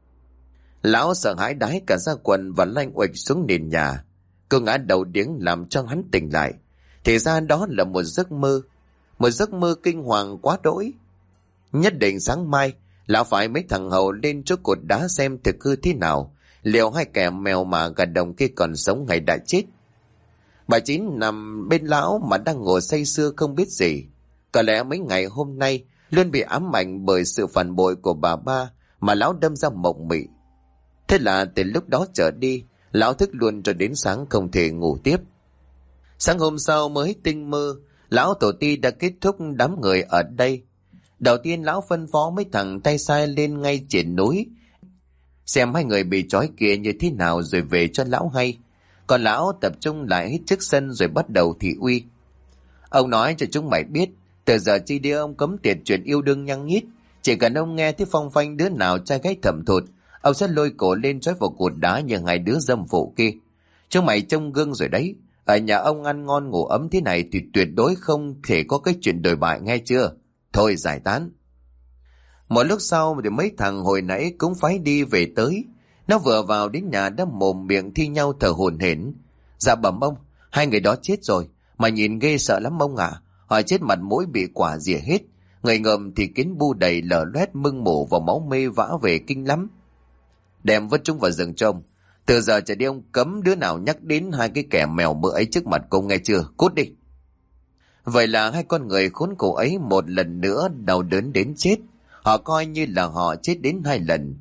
Lão sợ hãi đái cả ra quần và lanh uệch xuống nền nhà. Cô ngã đầu điếng làm cho hắn tỉnh lại. Thì ra đó là một giấc mơ. Một giấc mơ kinh hoàng quá đỗi. Nhất định sáng mai lão phải mấy thằng hầu lên chỗ cột đá xem thực hư thế nào, liệu hai kẻ mèo mà gà đồng kia còn sống hay đã chết. Bà Chín nằm bên lão mà đang ngồi say sưa không biết gì. Có lẽ mấy ngày hôm nay luôn bị ám ảnh bởi sự phản bội của bà ba mà lão đâm ra mộng mị. Thế là từ lúc đó trở đi, lão thức luôn cho đến sáng không thể ngủ tiếp. Sáng hôm sau mới tinh mơ, lão tổ ti đã kết thúc đám người ở đây. Đầu tiên lão phân phó mấy thằng tay sai lên ngay trên núi, xem hai người bị trói kia như thế nào rồi về cho lão hay. Còn lão tập trung lại hết trước sân rồi bắt đầu thị uy. Ông nói cho chúng mày biết, từ giờ chi đi ông cấm tiệt chuyện yêu đương nhăng nhít. Chỉ cần ông nghe thấy phong phanh đứa nào trai gái thầm thụt, ông sẽ lôi cổ lên trói vào cột đá như hai đứa dâm phụ kia. Chúng mày trông gương rồi đấy. Ở nhà ông ăn ngon ngủ ấm thế này thì tuyệt đối không thể có cái chuyện đồi bại, nghe chưa? Thôi giải tán. Một lúc sau thì mấy thằng hồi nãy cũng phái đi về tới. Nó vừa vào đến nhà đã mồm miệng thi nhau thở hổn hển. Dạ bẩm ông, hai người đó chết rồi. Mà nhìn ghê sợ lắm ông ạ. Họ chết mặt mũi bị quả rỉa hết. Người ngầm thì kín bu đầy lở loét mưng mủ và máu mê vã về kinh lắm. Đem vứt chúng vào rừng trông. Từ giờ trở đi ông cấm đứa nào nhắc đến hai cái kẻ mèo mỡ ấy trước mặt cô, nghe chưa? Cút đi. Vậy là hai con người khốn khổ ấy một lần nữa đau đớn đến chết. Họ coi như là họ chết đến 2 lần.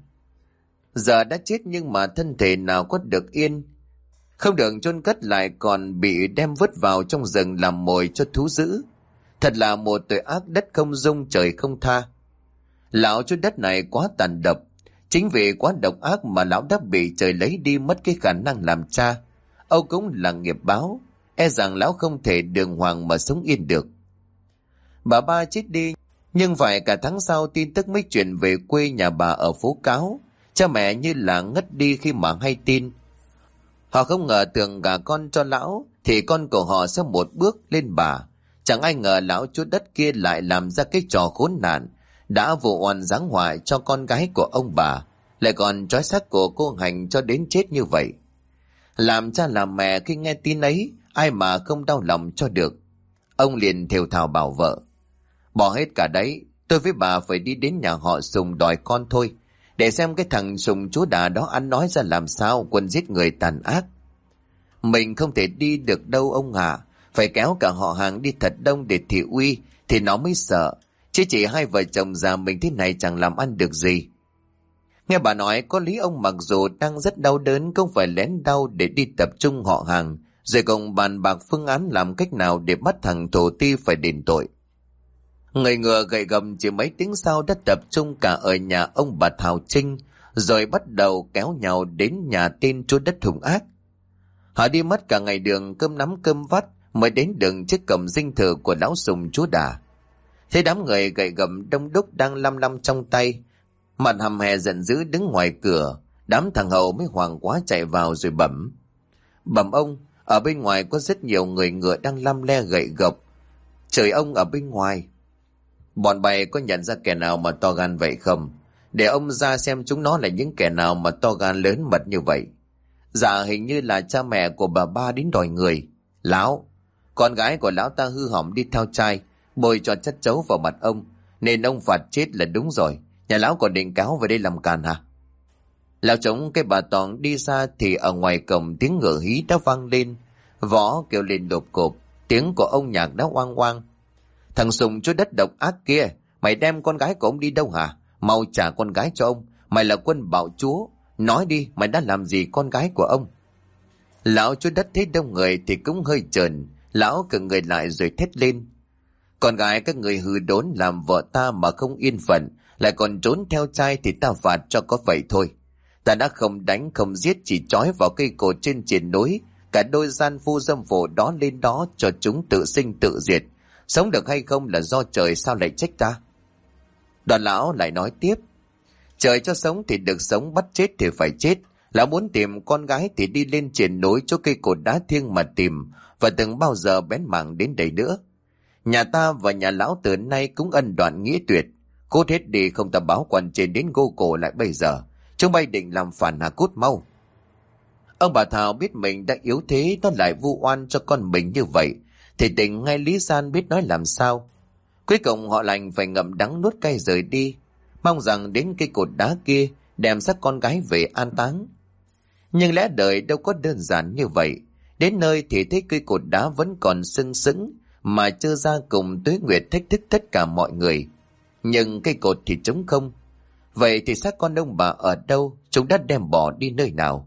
Giờ đã chết nhưng mà thân thể nào có được yên. Không được chôn cất lại còn bị đem vứt vào trong rừng làm mồi cho thú dữ. Thật là một tội ác đất không dung trời không tha. Lão chút đất này quá tàn độc. Chính vì quá độc ác mà lão đã bị trời lấy đi mất cái khả năng làm cha. Âu cũng là nghiệp báo. E rằng lão không thể đường hoàng mà sống yên được. Bà ba chết đi, nhưng phải cả tháng sau tin tức mới truyền về quê nhà bà ở phố Cáo. Cha mẹ như là ngất đi khi mà hay tin. Họ không ngờ tưởng gả con cho lão thì con của họ sẽ một bước lên bà. Chẳng ai ngờ lão chúa đất kia lại làm ra cái trò khốn nạn, đã vụ oan giáng họa cho con gái của ông bà, lại còn trói xác của cô Hành cho đến chết như vậy. Làm cha làm mẹ khi nghe tin ấy, ai mà không đau lòng cho được. Ông liền thều thào bảo vợ: bỏ hết cả đấy, tôi với bà phải đi đến nhà họ Sùng đòi con thôi, để xem cái thằng Sùng chúa đà đó ăn nói ra làm sao, quân giết người tàn ác. Mình không thể đi được đâu ông ạ, phải kéo cả họ hàng đi thật đông để thị uy thì nó mới sợ, chứ chỉ hai vợ chồng già mình thế này chẳng làm ăn được gì. Nghe bà nói có lý, ông mặc dù đang rất đau đớn cũng phải lén đau để đi tập trung họ hàng, rồi cùng bàn bạc phương án làm cách nào để bắt thằng thổ ti phải đền tội. Người ngựa gậy gầm chỉ mấy tiếng sau đã tập trung cả ở nhà ông bà Thảo Trinh, rồi bắt đầu kéo nhau đến nhà tên chúa đất hung ác. Họ đi mất cả ngày đường cơm nắm cơm vắt mới đến đường trước cổng dinh thự của lão Sùng chúa Đà. Thấy đám người gậy gầm đông đúc đang lăm lăm trong tay, mặt hầm hè giận dữ đứng ngoài cửa, đám thằng hầu mới hoảng quá chạy vào rồi bẩm ông, ở bên ngoài có rất nhiều người ngựa đang lăm le gậy gộc. Trời ông, ở bên ngoài bọn bày có nhận ra kẻ nào mà to gan vậy không? Để ông ra xem chúng nó là những kẻ nào mà to gan lớn mật như vậy. Dạ hình như là cha mẹ của bà ba đến đòi người. Lão, con gái của lão ta hư hỏng đi theo trai, bôi cho chất chấu vào mặt ông, nên ông phạt chết là đúng rồi. Nhà lão còn định cáo về đây làm càn hả? Lão chống cái bà Toàn đi ra thì ở ngoài cổng tiếng ngựa hí đã vang lên, võ kêu lên đột cộp, tiếng của ông Nhạc đã oang oang. Thằng Sùng chúa đất độc ác kia, mày đem con gái của ông đi đâu hả? Mau trả con gái cho ông, mày là quân bạo chúa, nói đi mày đã làm gì con gái của ông? Lão chúa đất thấy đông người thì cũng hơi chờn, lão cứng người lại rồi thét lên: con gái các người hư đốn làm vợ ta mà không yên phận, lại còn trốn theo trai thì ta phạt cho có vậy thôi. Ta đã không đánh không giết, chỉ trói vào cây cột trên triền núi cả đôi gian phu dâm phụ đó lên đó cho chúng tự sinh tự diệt. Sống được hay không là do trời, sao lại trách ta? Đoàn lão lại nói tiếp: trời cho sống thì được sống, bắt chết thì phải chết. Lão muốn tìm con gái thì đi lên triền núi chỗ cây cột đá thiêng mà tìm, và đừng bao giờ bén mảng đến đây nữa. Nhà ta và nhà lão từ nay cũng ân đoạn nghĩa tuyệt. Cút hết đi, không ta báo quan trên đến gô cổ lại bây giờ. Chúng bay định làm phản hả? Cút mau. Ông bà Thảo biết mình đã yếu thế, nó lại vu oan cho con mình như vậy thì tỉnh ngay lý gian biết nói làm sao. Cuối cùng họ lành phải ngậm đắng nuốt cay rời đi, mong rằng đến cây cột đá kia đem xác con gái về an táng. Nhưng lẽ đời đâu có đơn giản như vậy. Đến nơi thì thấy cây cột đá vẫn còn sưng sững mà chưa ra cùng tuế nguyệt thách thức tất cả mọi người. Nhưng cây cột thì trống không. Vậy thì xác con ông bà ở đâu? Chúng đã đem bỏ đi nơi nào?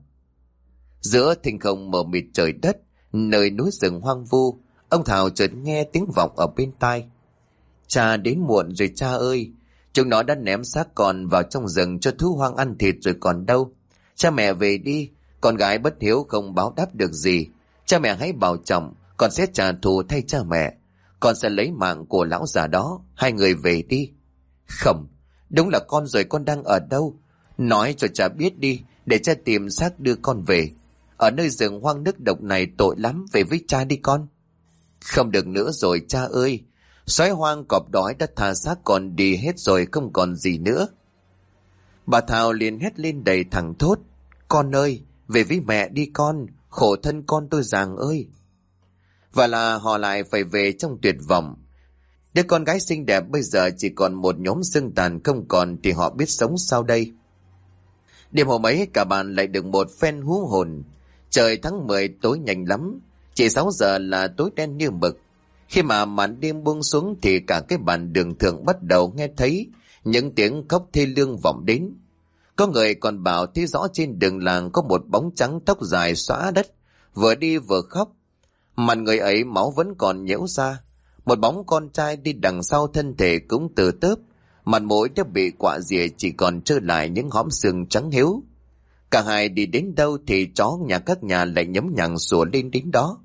Giữa thinh không mờ mịt trời đất, nơi núi rừng hoang vu, ông Thảo chợt nghe tiếng vọng ở bên tai: cha đến muộn rồi cha ơi, chúng nó đã ném xác con vào trong rừng cho thú hoang ăn thịt rồi còn đâu. Cha mẹ về đi, con gái bất hiếu không báo đáp được gì. Cha mẹ hãy bảo trọng, con sẽ trả thù thay cha mẹ. Con sẽ lấy mạng của lão già đó, hai người về đi. Không, đúng là con rồi, con đang ở đâu? Nói cho cha biết đi, để cha tìm xác đưa con về. Ở nơi rừng hoang nước độc này tội lắm, về với cha đi con. Không được nữa rồi cha ơi, sói hoang cọp đói đã tha xác con đi hết rồi, không còn gì nữa. Bà Thảo liền hét lên đầy thẳng thốt: con ơi, về với mẹ đi con, khổ thân con tôi Giàng ơi. Và là họ lại phải về trong tuyệt vọng. Đứa con gái xinh đẹp bây giờ chỉ còn một nhóm xương tàn không còn thì họ biết sống sao đây. Đêm hôm ấy cả bàn lại được một phen hú hồn. Trời tháng 10 tối nhanh lắm, chỉ 6 giờ là tối đen như mực. Khi mà màn đêm buông xuống thì cả cái bàn đường thượng bắt đầu nghe thấy những tiếng khóc thê lương vọng đến. Có người còn bảo thấy rõ trên đường làng có một bóng trắng tóc dài xõa đất, vừa đi vừa khóc. Mặt người ấy máu vẫn còn nhễu ra. Một bóng con trai đi đằng sau thân thể cũng từ tớp, mặt mũi đã bị quạ rỉa, chỉ còn trơ lại những hõm xương trắng hiếu. Cả hai đi đến đâu thì chó nhà các nhà lại nhấm nhằng sủa lên đến đó.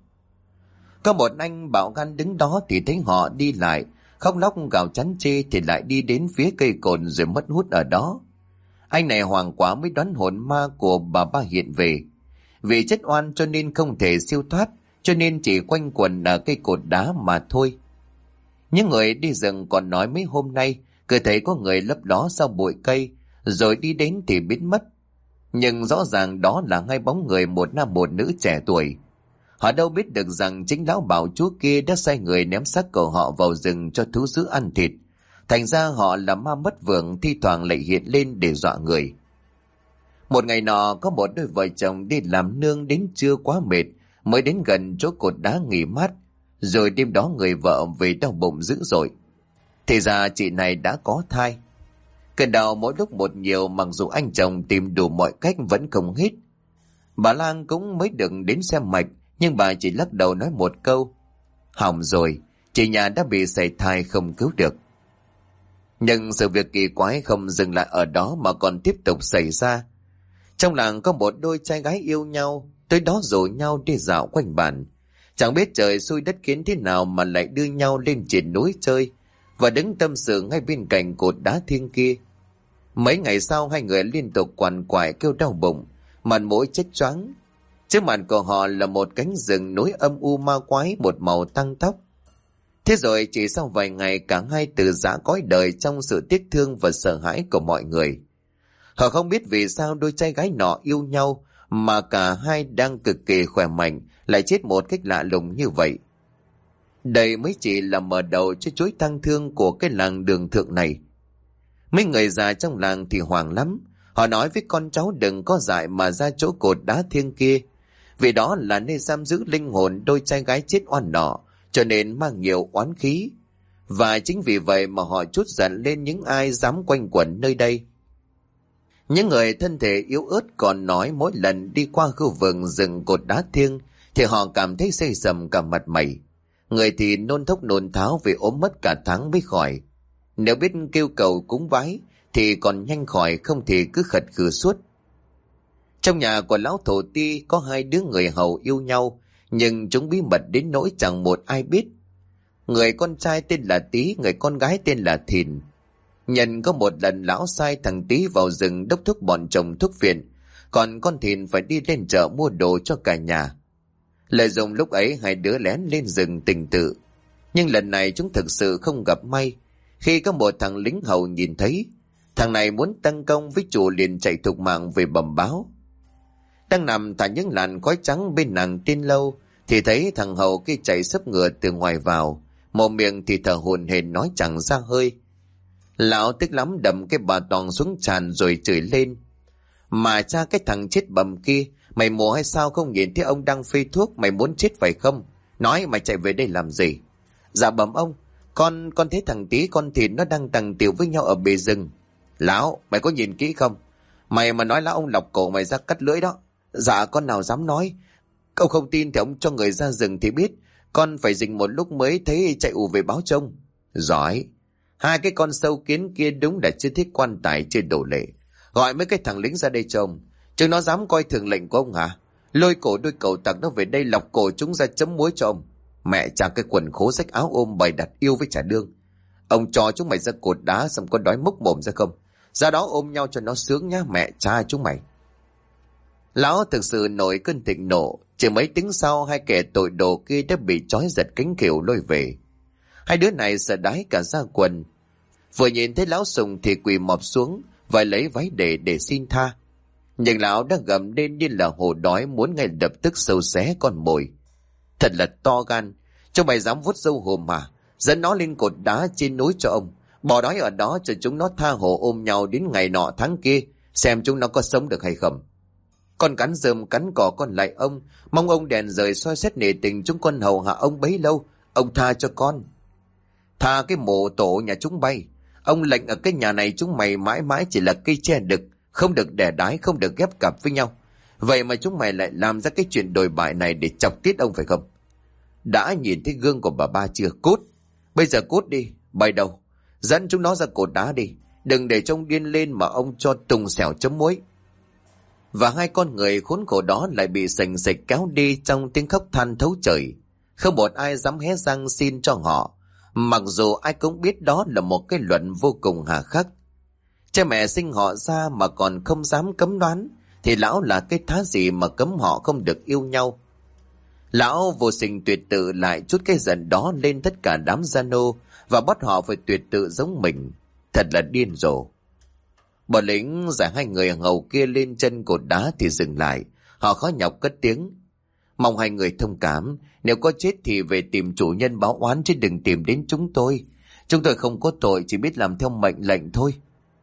Có một anh bạo gan đứng đó thì thấy họ đi lại, khóc lóc gào chán chê thì lại đi đến phía cây cồn rồi mất hút ở đó. Anh này hoảng quá mới đoán hồn ma của bà ba hiện về. Vì chết oan cho nên không thể siêu thoát, cho nên chỉ quanh quẩn ở cây cột đá mà thôi. Những người đi rừng còn nói mấy hôm nay cứ thấy có người lấp ló sau bụi cây, rồi đi đến thì biến mất. Nhưng rõ ràng đó là ngay bóng người một nam một nữ trẻ tuổi. Họ đâu biết được rằng chính lão bảo chúa kia đã sai người ném xác của họ vào rừng cho thú dữ ăn thịt. Thành ra họ là ma mất vượng, thi thoảng lại hiện lên để dọa người. Một ngày nọ, có một đôi vợ chồng đi làm nương đến trưa quá mệt, mới đến gần chỗ cột đá nghỉ mát. Rồi đêm đó người vợ về đau bụng dữ dội. Thì ra chị này đã có thai. Cơn đau mỗi lúc một nhiều, mặc dù anh chồng tìm đủ mọi cách vẫn không hết. Bà Lan cũng mới được đến xem mạch, nhưng bà chỉ lắc đầu nói một câu: hỏng rồi, chị nhà đã bị sảy thai không cứu được. Nhưng sự việc kỳ quái không dừng lại ở đó mà còn tiếp tục xảy ra. Trong làng có một đôi trai gái yêu nhau, tới đó rủ nhau đi dạo quanh bản. Chẳng biết trời xui đất khiến thế nào mà lại đưa nhau lên trên núi chơi và đứng tâm sự ngay bên cạnh cột đá thiêng kia. Mấy ngày sau, hai người liên tục quằn quại kêu đau bụng, mặt mũi chết choáng. Trước mặt của họ là một cánh rừng núi âm u ma quái, một màu tăng tóc. Thế rồi chỉ sau vài ngày, cả hai từ giã cõi đời trong sự tiếc thương và sợ hãi của mọi người. Họ không biết vì sao đôi trai gái nọ yêu nhau mà cả hai đang cực kỳ khỏe mạnh lại chết một cách lạ lùng như vậy. Đây mới chỉ là mở đầu cho chuỗi tang thương của cái làng đường thượng này. Mấy người già trong làng thì hoảng lắm. Họ nói với con cháu đừng có dại mà ra chỗ cột đá thiêng kia, vì đó là nơi giam giữ linh hồn đôi trai gái chết oan nọ, cho nên mang nhiều oán khí. Và chính vì vậy mà họ trút giận lên những ai dám quanh quẩn nơi đây. Những người thân thể yếu ớt còn nói mỗi lần đi qua khu vực rừng cột đá thiêng thì họ cảm thấy xây sầm cả mặt mày. Người thì nôn thốc nôn tháo vì ốm mất cả tháng mới khỏi. Nếu biết kêu cầu cúng vái thì còn nhanh khỏi, không thì cứ khật khừ suốt. Trong nhà của lão thổ ti có hai đứa người hầu yêu nhau, nhưng chúng bí mật đến nỗi chẳng một ai biết. Người con trai tên là Tý, người con gái tên là Thìn. Nhận có một lần lão sai thằng Tý vào rừng đốc thúc bọn chồng thuốc phiện, còn con Thìn phải đi lên chợ mua đồ cho cả nhà. Lợi dụng lúc ấy, hai đứa lén lên rừng tình tự. Nhưng lần này chúng thực sự không gặp may. Khi có một thằng lính hầu nhìn thấy, thằng này muốn tăng công với chủ liền chạy thục mạng về bẩm báo. Đang nằm thả những làn khói trắng bên nàng Tiên Lâu thì thấy thằng hầu kia chạy sấp ngựa từ ngoài vào, mồm miệng thì thở hổn hển nói chẳng ra hơi. Lão tức lắm đầm cái bà toàn xuống tràn rồi chửi lên: mà cha cái thằng chết bầm kia, mày mù hay sao không nhìn thấy ông đang phê thuốc, mày muốn chết phải không? Nói mày chạy về đây làm gì? Dạ bẩm ông, con thấy thằng Tý con Thìn nó đang tằng tiệu với nhau ở bề rừng. Lão, mày có nhìn kỹ không? Mày mà nói lão ông lọc cổ mày ra cắt lưỡi đó. Dạ con nào dám nói. Ông không tin thì ông cho người ra rừng thì biết. Con phải rình một lúc mới thấy chạy ù về báo trông. Giỏi. Hai cái con sâu kiến kia đúng là chưa thích quan tài chưa đổ lệ. Gọi mấy cái thằng lính ra đây trông. Chứ nó dám coi thường lệnh của ông hả? Lôi cổ đôi cậu tặc nó về đây lọc cổ chúng ra chấm muối cho ông. Mẹ cha cái quần khố rách áo ôm bày đặt yêu với trả đương. Ông cho chúng mày ra cột đá xong có đói mốc mồm ra không? Ra đó ôm nhau cho nó sướng nhá mẹ cha chúng mày. Lão thực sự nổi cơn thịnh nộ. Chỉ mấy tiếng sau, hai kẻ tội đồ kia đã bị trói giật cánh kiểu lôi về. Hai đứa này sợ đái cả da quần. Vừa nhìn thấy lão Sùng thì quỳ mọp xuống và lấy váy để xin tha. Nhưng lão đã gầm lên như là hổ đói, muốn ngay lập tức sâu xé con mồi. Thật là to gan, cho mày dám vuốt râu hùm mà. Dẫn nó lên cột đá trên núi cho ông, bỏ đói ở đó cho chúng nó tha hồ ôm nhau đến ngày nọ tháng kia, xem chúng nó có sống được hay không. Con cắn rơm cắn cỏ con lại ông, mong ông đèn rời soi xét nể tình chúng con hầu hạ ông bấy lâu. Ông tha cho con. Tha cái mộ tổ nhà chúng bay. Ông lệnh ở cái nhà này chúng mày mãi mãi chỉ là cây tre đực, không được đẻ đái, không được ghép cặp với nhau. Vậy mà chúng mày lại làm ra cái chuyện đồi bại này để chọc tiết ông phải không? Đã nhìn thấy gương của bà ba chưa? Cút. Bây giờ cút đi. Bay đâu? Dẫn chúng nó ra cột đá đi. Đừng để trông điên lên mà ông cho tùng xẻo chấm muối. Và hai con người khốn khổ đó lại bị sành sạch kéo đi trong tiếng khóc than thấu trời. Không một ai dám hé răng xin cho họ, mặc dù ai cũng biết đó là một cái luận vô cùng hà khắc. Cha mẹ sinh họ ra mà còn không dám cấm đoán, thì lão là cái thá gì mà cấm họ không được yêu nhau. Lão vô tình tuyệt tự lại chút cái giận đó lên tất cả đám gia nô và bắt họ phải tuyệt tự giống mình. Thật là điên rồ. Bọn lính giải hai người hầu kia lên chân cột đá thì dừng lại. Họ khó nhọc cất tiếng: Mong hai người thông cảm, nếu có chết thì về tìm chủ nhân báo oán chứ đừng tìm đến chúng tôi. Chúng tôi không có tội, chỉ biết làm theo mệnh lệnh thôi.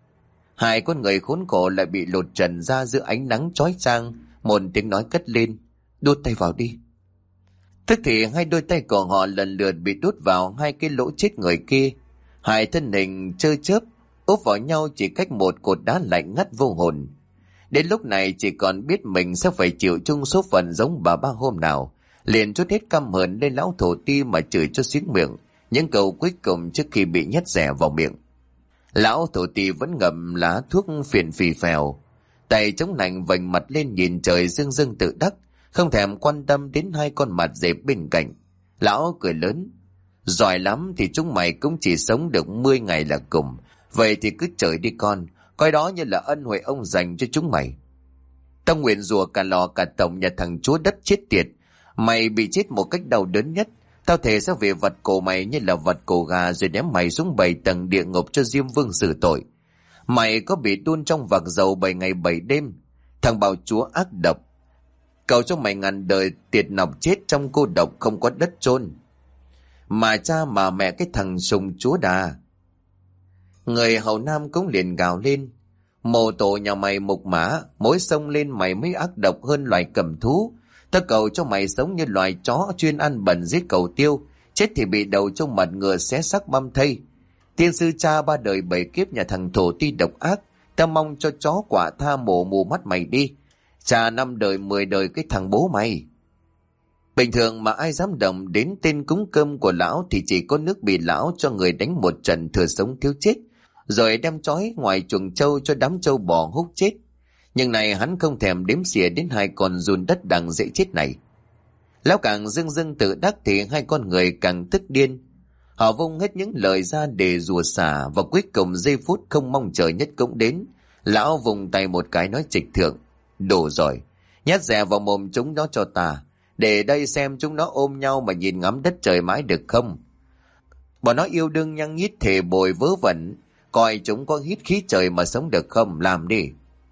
Hai con người khốn khổ lại bị lột trần ra giữa ánh nắng chói chang. Một tiếng nói cất lên: đút tay vào đi. Tức thì hai đôi tay của họ lần lượt bị đút vào hai cái lỗ chết người kia. Hai thân hình chơ chớp úp vào nhau chỉ cách một cột đá lạnh ngắt vô hồn. Đến lúc này chỉ còn biết mình sẽ phải chịu chung số phận giống bà ba hôm nào. Liền trút hết căm hờn lên lão thổ ti mà chửi cho xính miệng những câu cuối cùng trước khi bị nhét rẻ vào miệng. Lão thổ ti vẫn ngậm lá thuốc phiền phì phèo, tay chống lạnh vành mặt lên nhìn trời dưng dưng tự đắc, không thèm quan tâm đến hai con mặt dẹp bên cạnh. Lão cười lớn: giỏi lắm, thì chúng mày cũng chỉ sống được 10 ngày là cùng. Vậy thì cứ chơi đi con, coi đó như là ân huệ ông dành cho chúng mày. Tao nguyện rủa cả lò cả tổng nhà thằng chúa đất chết tiệt. Mày bị chết một cách đau đớn nhất. Tao thề sẽ về vật cổ mày như là vật cổ gà, rồi ném mày xuống 7 tầng địa ngục cho Diêm Vương xử tội. Mày có bị đun trong vạc dầu 7 ngày 7 đêm. Thằng bào chúa ác độc, cầu cho mày ngàn đời tiệt nọc chết trong cô độc không có đất chôn. Mà cha mà mẹ cái thằng sùng chúa đà. Người hầu nam cũng liền gào lên: mồ tổ nhà mày mục mã, mối sông lên mày mới ác độc hơn loài cầm thú. Ta cầu cho mày sống như loài chó chuyên ăn bẩn giết cầu tiêu, chết thì bị đầu trong mặt ngựa xé xác băm thây. Tiên sư cha 3 đời 7 kiếp nhà thằng thổ ti độc ác, ta mong cho chó quả tha mổ mù mắt mày đi. Cha 5 đời 10 đời cái thằng bố mày. Bình thường mà ai dám động đến tên cúng cơm của lão thì chỉ có nước bị lão cho người đánh một trận thừa sống thiếu chết, rồi đem trói ngoài chuồng trâu cho đám trâu bò húc chết. Nhưng này hắn không thèm đếm xỉa đến hai con giun đất đang dễ chết này. Lão càng dưng dưng tự đắc thì hai con người càng tức điên. Họ vung hết những lời ra để rủa xả, và cuối cùng giây phút không mong chờ nhất cũng đến. Lão vùng tay một cái nói trịch thượng: đủ rồi, nhét dẻ vào mồm chúng nó cho ta, để đây xem chúng nó ôm nhau mà nhìn ngắm đất trời mãi được không. Bọn nó yêu đương nhăng nhít thề bồi vớ vẩn, coi chúng có hít khí trời mà sống được không, làm đi.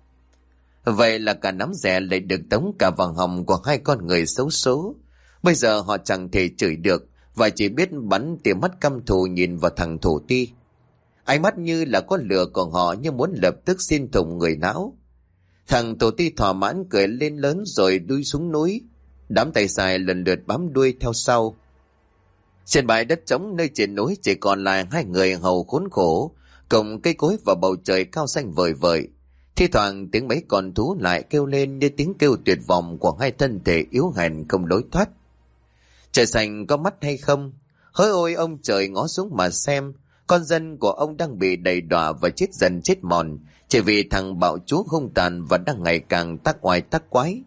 Vậy là cả nắm dẻ lại được tống cả vào họng của hai con người xấu số. Bây giờ họ chẳng thể chửi được, và chỉ biết bắn tia mắt căm thù nhìn vào thằng thổ ti. Ánh mắt như là có lửa của họ, như muốn lập tức xin thủng người não. Thằng thổ ti thỏa mãn cười lên lớn rồi đuôi xuống núi. Đám tay xài lần lượt bám đuôi theo sau. Trên bãi đất trống nơi trên núi chỉ còn lại hai người hầu khốn khổ, cùng cây cối và bầu trời cao xanh vời vợi. Thi thoảng tiếng mấy con thú lại kêu lên như tiếng kêu tuyệt vọng của hai thân thể yếu hèn không lối thoát. Trời xanh có mắt hay không? Hỡi ôi ông trời, ngó xuống mà xem, con dân của ông đang bị đầy đọa và chết dần chết mòn, chỉ vì thằng bạo chúa hung tàn và đang ngày càng tác oai tác quái.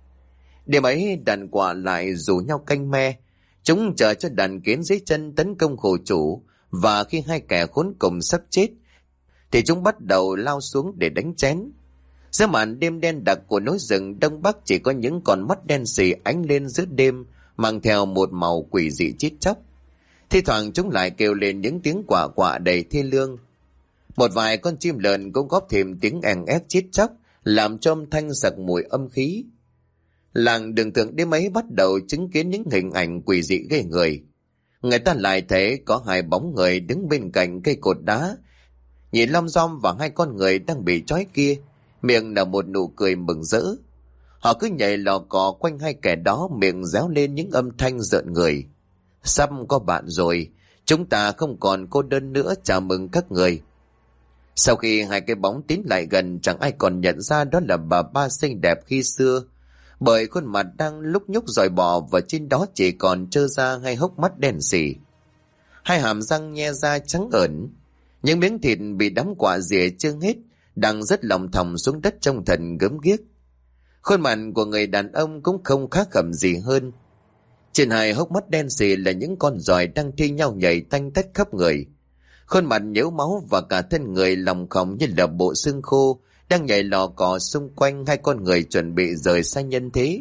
Đêm ấy đàn quạ lại rủ nhau canh me, chúng chờ cho đàn kiến dưới chân tấn công khổ chủ, và khi hai kẻ khốn cùng sắp chết thì chúng bắt đầu lao xuống để đánh chén. Giữa màn đêm đen đặc của núi rừng đông bắc chỉ có những con mắt đen sì ánh lên giữa đêm, mang theo một màu quỷ dị chết chóc. Thi thoảng chúng lại kêu lên những tiếng quạ quạ đầy thê lương. Một vài con chim lợn cũng góp thêm tiếng èn ép chết chóc, làm cho âm thanh sặc mùi âm khí. Làng Đường Thượng đêm ấy bắt đầu chứng kiến những hình ảnh quỷ dị ghê người. Người ta lại thấy có hai bóng người đứng bên cạnh cây cột đá, nhìn lom rom vào hai con người đang bị trói kia, miệng nở một nụ cười mừng rỡ. Họ cứ nhảy lò cò quanh hai kẻ đó, miệng réo lên những âm thanh rợn người. Sắp có bạn rồi, chúng ta không còn cô đơn nữa, chào mừng các người. Sau khi hai cái bóng tiến lại gần, chẳng ai còn nhận ra đó là bà ba xinh đẹp khi xưa, bởi khuôn mặt đang lúc nhúc dòi bò và trên đó chỉ còn trơ ra hai hốc mắt đen sì. Hai hàm răng nhe ra trắng ẩn, những miếng thịt bị đám quạ rỉa chưa hết đang rất lòng thòng xuống đất trông thần gớm ghiếc. Khuôn mặt của người đàn ông cũng không khác hẳn gì hơn. Trên hai hốc mắt đen sì là những con giòi đang thi nhau nhảy tanh tách khắp người. Khuôn mặt nhễu máu và cả thân người lòng khòng như là bộ xương khô đang nhảy lò cò xung quanh hai con người chuẩn bị rời xa nhân thế.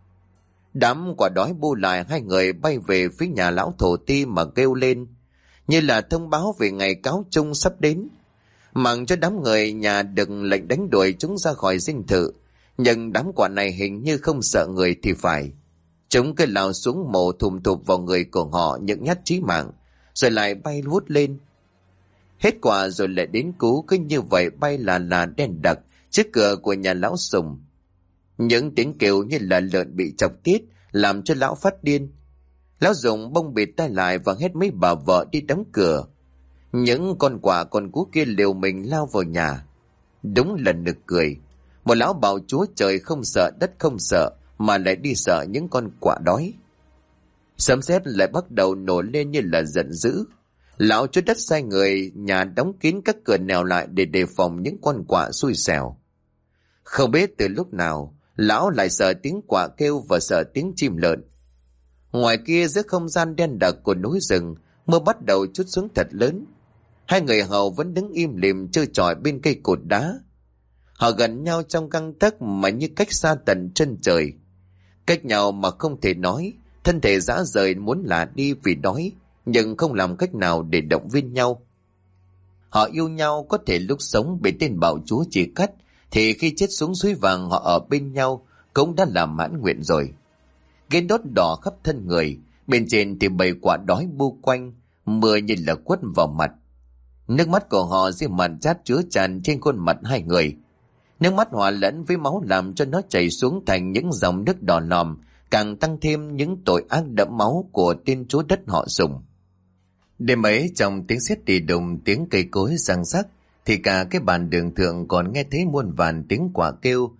Đám quả đói bu lại hai người bay về phía nhà lão thổ ti mà kêu lên, như là thông báo về ngày cáo chung sắp đến. Mặc cho đám người nhà đừng lệnh đánh đuổi chúng ra khỏi dinh thự, nhưng đám quả này hình như không sợ người thì phải. Chúng cứ lao xuống mổ thùm thụp vào người của họ những nhát chí mạng, rồi lại bay vút lên. Hết quả rồi lại đến cú, cứ như vậy bay là đen đặc trước cửa của nhà lão Sùng. Những tiếng kêu như là lợn bị chọc tiết làm cho lão phát điên. Lão dùng bông bịt tai lại và hét mấy bà vợ đi đóng cửa. Những con quạ con cú kia liều mình lao vào nhà. Đúng là nực cười. Một lão bào chúa trời không sợ đất không sợ, mà lại đi sợ những con quạ đói. Sấm sét lại bắt đầu nổ lên như là giận dữ. Lão chúa đất sai người nhà đóng kín các cửa nẻo lại để đề phòng những con quạ xui xẻo. Không biết từ lúc nào, lão lại sợ tiếng quạ kêu và sợ tiếng chim lợn. Ngoài kia giữa không gian đen đặc của núi rừng, mưa bắt đầu trút xuống thật lớn. Hai người hầu vẫn đứng im lìm chơi trọi bên cây cột đá. Họ gần nhau trong găng tấc mà như cách xa tận chân trời. Cách nhau mà không thể nói, thân thể rã rời muốn lả đi vì đói, nhưng không làm cách nào để động viên nhau. Họ yêu nhau có thể lúc sống bị tên bạo chúa chỉ cắt, thì khi chết xuống suối vàng họ ở bên nhau cũng đã làm mãn nguyện rồi. Ghế đốt đỏ khắp thân người, bên trên thì bầy quả đói bu quanh, mưa như là quất vào mặt. Nước mắt của họ dưới màn chát chứa tràn trên khuôn mặt hai người. Nước mắt hòa lẫn với máu làm cho nó chảy xuống thành những dòng nước đỏ lòm, càng tăng thêm những tội ác đẫm máu của tên chúa đất họ Sùng. Đêm ấy trong tiếng sét tì đùng, tiếng cây cối răng rắc, thì cả cái bàn đường thượng còn nghe thấy muôn vàn tiếng quạ kêu,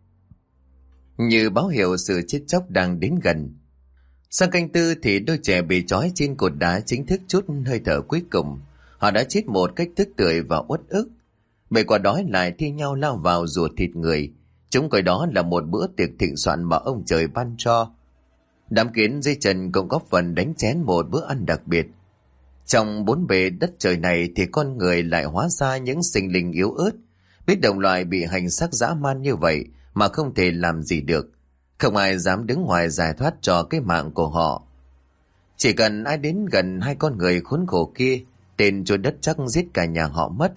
như báo hiệu sự chết chóc đang đến gần. Sang canh tư thì đôi trẻ bị trói trên cột đá chính thức chút hơi thở cuối cùng. Họ đã chết một cách tức tưởi và uất ức. Bầy quả đói lại thi nhau lao vào rùa thịt người. Chúng coi đó là một bữa tiệc thịnh soạn mà ông trời ban cho. Đám kiến dây trần cũng góp phần đánh chén một bữa ăn đặc biệt. Trong bốn bề đất trời này thì con người lại hóa ra những sinh linh yếu ớt, biết đồng loại bị hành xác dã man như vậy mà không thể làm gì được. Không ai dám đứng ngoài giải thoát cho cái mạng của họ. Chỉ cần ai đến gần hai con người khốn khổ kia, tên chúa đất chắc giết cả nhà họ mất.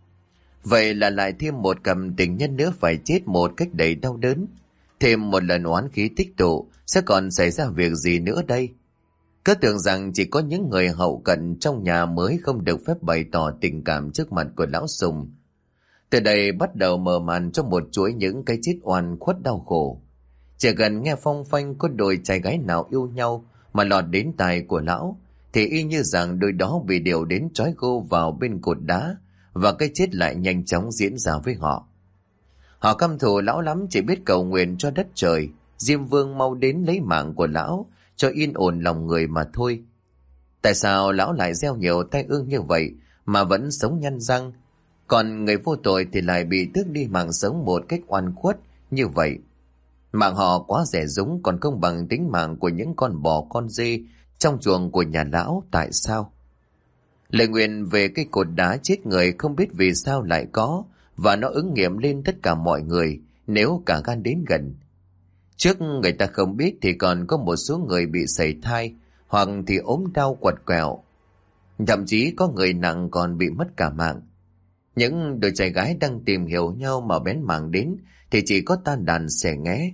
Vậy là lại thêm một cặp tình nhân nữa phải chết một cách đầy đau đớn. Thêm một lần oán khí tích tụ, sẽ còn xảy ra việc gì nữa đây? Cứ tưởng rằng chỉ có những người hậu cận trong nhà mới không được phép bày tỏ tình cảm trước mặt của lão Sùng. Từ đây bắt đầu mở màn cho một chuỗi những cái chết oan khuất đau khổ. Chỉ cần nghe phong phanh có đôi trai gái nào yêu nhau mà lọt đến tai của lão, thì y như rằng đôi đó bị điều đến trói gô vào bên cột đá, và cái chết lại nhanh chóng diễn ra với họ. Họ căm thù lão lắm, chỉ biết cầu nguyện cho đất trời, Diêm Vương mau đến lấy mạng của lão, cho yên ổn lòng người mà thôi. Tại sao lão lại gieo nhiều tai ương như vậy mà vẫn sống nhăn răng, còn người vô tội thì lại bị tước đi mạng sống một cách oan khuất như vậy? Mạng họ quá rẻ rúng, còn không bằng tính mạng của những con bò con dê trong chuồng của nhà lão. Tại sao? Lời nguyền về cây cột đá chết người không biết vì sao lại có, và nó ứng nghiệm lên tất cả mọi người nếu cả gan đến gần. Trước người ta không biết thì còn có một số người bị sảy thai, hoặc thì ốm đau quặt quẹo. Thậm chí có người nặng còn bị mất cả mạng. Những đôi trai gái đang tìm hiểu nhau mà bén mảng đến thì chỉ có tan đàn xẻ nghé.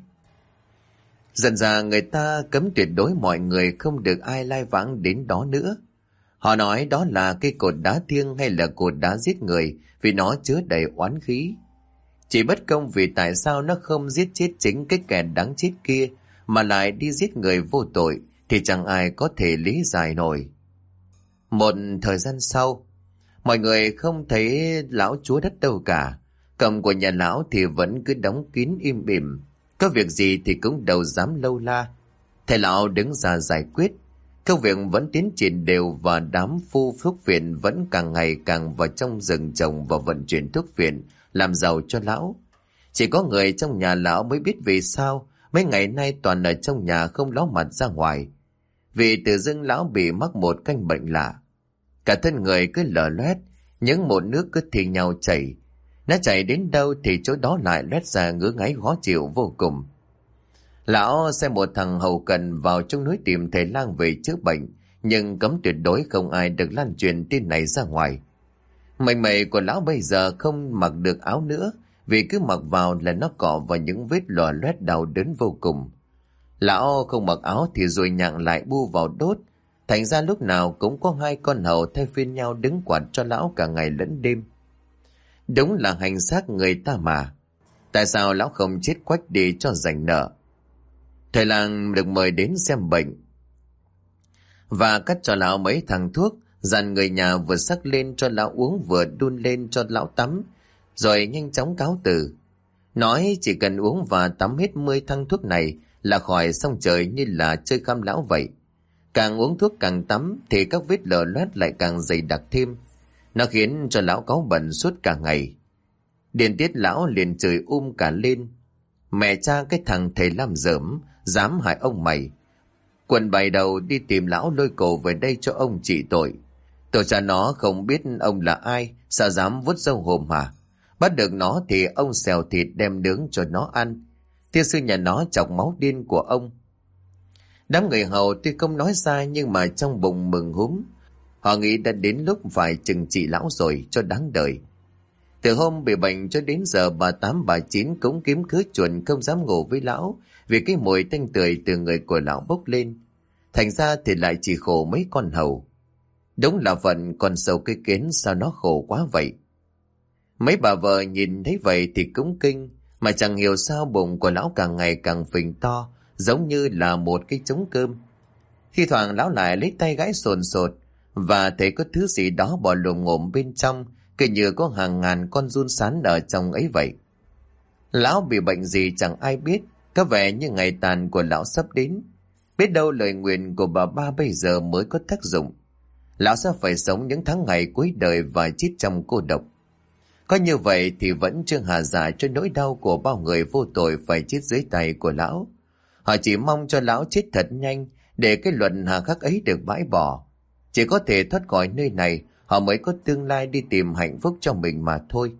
Dần ra người ta cấm tuyệt đối mọi người không được ai lai vãng đến đó nữa. Họ nói đó là cây cột đá thiêng hay là cột đá giết người vì nó chứa đầy oán khí. Chỉ bất công vì tại sao nó không giết chết chính cái kẻ đáng chết kia mà lại đi giết người vô tội thì chẳng ai có thể lý giải nổi. Một thời gian sau, mọi người không thấy lão chúa đất đâu cả. Cổng của nhà lão thì vẫn cứ đóng kín im ỉm. Có việc gì thì cũng đâu dám lâu la. Thầy lão đứng ra giải quyết. Công việc vẫn tiến triển đều và đám phu thuốc viện vẫn càng ngày càng vào trong rừng trồng và vận chuyển thuốc viện làm giàu cho lão. Chỉ có người trong nhà lão mới biết vì sao mấy ngày nay toàn ở trong nhà không ló mặt ra ngoài. Vì tự dưng lão bị mắc một căn bệnh lạ. Cả thân người cứ lở loét, những mụn nước cứ thi nhau chảy. Nó chảy đến đâu thì chỗ đó lại loét ra ngứa ngáy khó chịu vô cùng. Lão xem một thằng hầu cận vào trong núi tìm thầy lang về chữa bệnh, nhưng cấm tuyệt đối không ai được lan truyền tin này ra ngoài. Mệnh mày của lão bây giờ không mặc được áo nữa, vì cứ mặc vào là nó cọ vào những vết lở loét đau đớn vô cùng. Lão không mặc áo thì rồi nhặng lại bu vào đốt. Thành ra lúc nào cũng có 2 con hầu thay phiên nhau đứng quạt cho lão cả ngày lẫn đêm. Đúng là hành xác người ta mà. Tại sao lão không chết quách đi cho rảnh nợ? Thầy làng được mời đến xem bệnh và cắt cho lão mấy thằng thuốc, dặn người nhà vừa sắc lên cho lão uống vừa đun lên cho lão tắm, rồi nhanh chóng cáo từ. Nói chỉ cần uống và tắm hết 10 thang thuốc này là khỏi xong trời, như là chơi khăm lão vậy. Càng uống thuốc càng tắm thì các vết lở loét lại càng dày đặc thêm. Nó khiến cho lão cáu bẩn suốt cả ngày. Điền tiết lão liền chửi cả lên. Mẹ cha cái thằng thầy làm dởm, dám hại ông mày. Quần bày đầu đi tìm lão lôi cổ về đây cho ông trị tội. Tổ cha nó không biết ông là ai, sao dám vuốt râu hồm hả? Bắt được nó thì ông xèo thịt đem nướng cho nó ăn. Thiên sư nhà nó chọc máu điên của ông. Đám người hầu tuy không nói ra nhưng mà trong bụng mừng húm. Họ nghĩ đã đến lúc phải trừng trị lão rồi cho đáng đời. Từ hôm bị bệnh cho đến giờ bà Tám bà Chín cũng kiếm cớ chuồn không dám ngủ với lão, vì cái mùi tanh tưởi từ người của lão bốc lên. Thành ra thì lại chỉ khổ mấy con hầu. Đúng là phận con sâu cái kiến, sao nó khổ quá vậy. Mấy bà vợ nhìn thấy vậy thì cũng kinh, mà chẳng hiểu sao bụng của lão càng ngày càng phình to, giống như là một cái trống cơm. Thi thoảng lão lại lấy tay gãi sồn sột và thấy có thứ gì đó bò lồm ngồm bên trong, cứ như có hàng ngàn con giun sán ở trong ấy vậy. Lão bị bệnh gì chẳng ai biết, có vẻ như ngày tàn của lão sắp đến. Biết đâu lời nguyền của bà ba bây giờ mới có tác dụng. Lão sẽ phải sống những tháng ngày cuối đời và chết trong cô độc. Có như vậy thì vẫn chưa hạ dạ cho nỗi đau của bao người vô tội phải chết dưới tay của lão. Họ chỉ mong cho lão chết thật nhanh để cái luật hà khắc ấy được bãi bỏ. Chỉ có thể thoát khỏi nơi này, họ mới có tương lai đi tìm hạnh phúc cho mình mà thôi.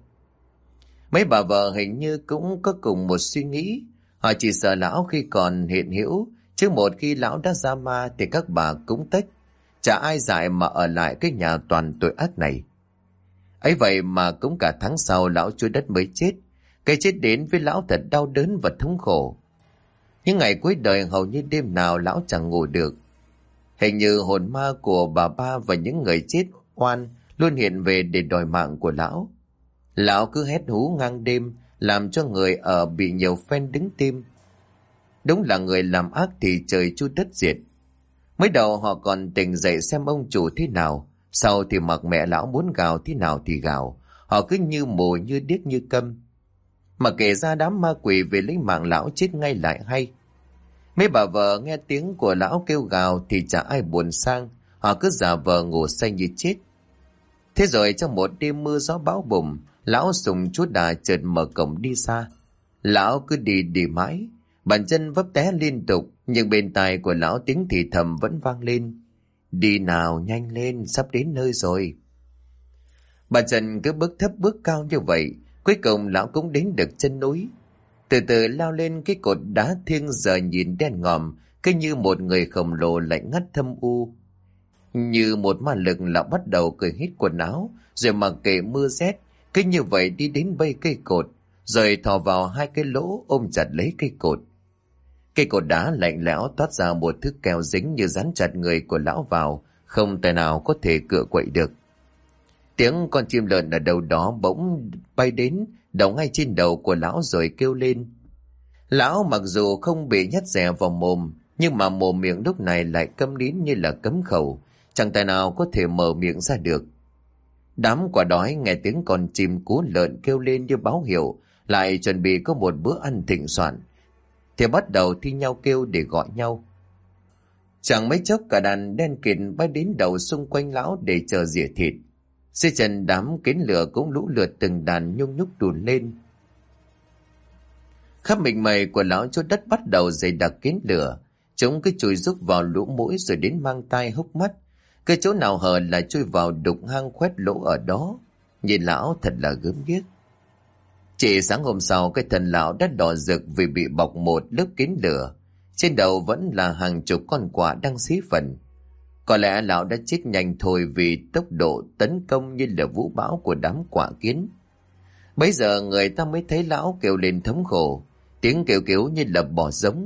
Mấy bà vợ hình như cũng có cùng một suy nghĩ. Họ chỉ sợ lão khi còn hiện hữu, chứ một khi lão đã ra ma thì các bà cũng tách. Chả ai dại mà ở lại cái nhà toàn tội ác này. Ấy vậy mà cũng cả tháng sau lão chui đất mới chết. Cái chết đến với lão thật đau đớn và thống khổ. Những ngày cuối đời hầu như đêm nào lão chẳng ngủ được. Hình như hồn ma của bà ba và những người chết oan luôn hiện về để đòi mạng của lão. Lão cứ hét hú ngang đêm, làm cho người ở bị nhiều phen đứng tim. Đúng là người làm ác thì trời chu đất diệt. Mới đầu họ còn tỉnh dậy xem ông chủ thế nào, sau thì mặc mẹ lão muốn gào thế nào thì gào. Họ cứ như mù như điếc như câm. Mà kể ra đám ma quỷ về lấy mạng lão chết ngay lại hay. Mấy bà vợ nghe tiếng của lão kêu gào thì chả ai buồn sang, họ cứ giả vờ ngủ say như chết. Thế rồi trong một đêm mưa gió bão bùng, lão sùng chúa đà chợt mở cổng đi xa. Lão cứ đi mãi, bàn chân vấp té liên tục, nhưng bên tai của lão tiếng thì thầm vẫn vang lên. Đi nào, nhanh lên, sắp đến nơi rồi. Bà Trần cứ bước thấp bước cao như vậy, cuối cùng lão cũng đến được chân núi. Từ từ lao lên cái cột đá thiêng giờ nhìn đen ngòm, cứ như một người khổng lồ lạnh ngắt thâm u. Như một ma lực lão bắt đầu cởi hết quần áo, rồi mặc kệ mưa rét, cứ như vậy đi đến bây cây cột, rồi thò vào 2 cái lỗ ôm chặt lấy cây cột. Cây cột đá lạnh lẽo toát ra một thứ keo dính như dán chặt người của lão vào, không tài nào có thể cựa quậy được. Tiếng con chim lợn ở đâu đó bỗng bay đến, đậu ngay trên đầu của lão rồi kêu lên. Lão mặc dù không bị nhét dẻ vào mồm, nhưng mà mồm miệng lúc này lại câm nín như là cấm khẩu, chẳng tài nào có thể mở miệng ra được. Đám quả đói nghe tiếng con chim cú lợn kêu lên như báo hiệu, lại chuẩn bị có một bữa ăn thịnh soạn, thì bắt đầu thi nhau kêu để gọi nhau. Chẳng mấy chốc cả đàn đen kịt bay đến đầu xung quanh lão để chờ rỉa thịt. Dưới chân đám kiến lửa cũng lũ lượt từng đàn nhung nhúc đùn lên. Khắp mình mày của lão chỗ đất bắt đầu dày đặc kiến lửa. Chúng cứ chui rúc vào lỗ mũi rồi đến mang tai hốc mắt. Cái chỗ nào hở là chui vào đục hang khoét lỗ ở đó. Nhìn lão thật là gớm ghiếc. Chỉ sáng hôm sau cái thân lão đã đỏ rực vì bị bọc một lớp kiến lửa. Trên đầu vẫn là hàng chục con quạ đang xí phần. Có lẽ lão đã chết nhanh thôi vì tốc độ tấn công như là vũ bão của đám quạ kiến. Bấy giờ người ta mới thấy lão kêu lên thống khổ, tiếng kêu cứu như là bò giống.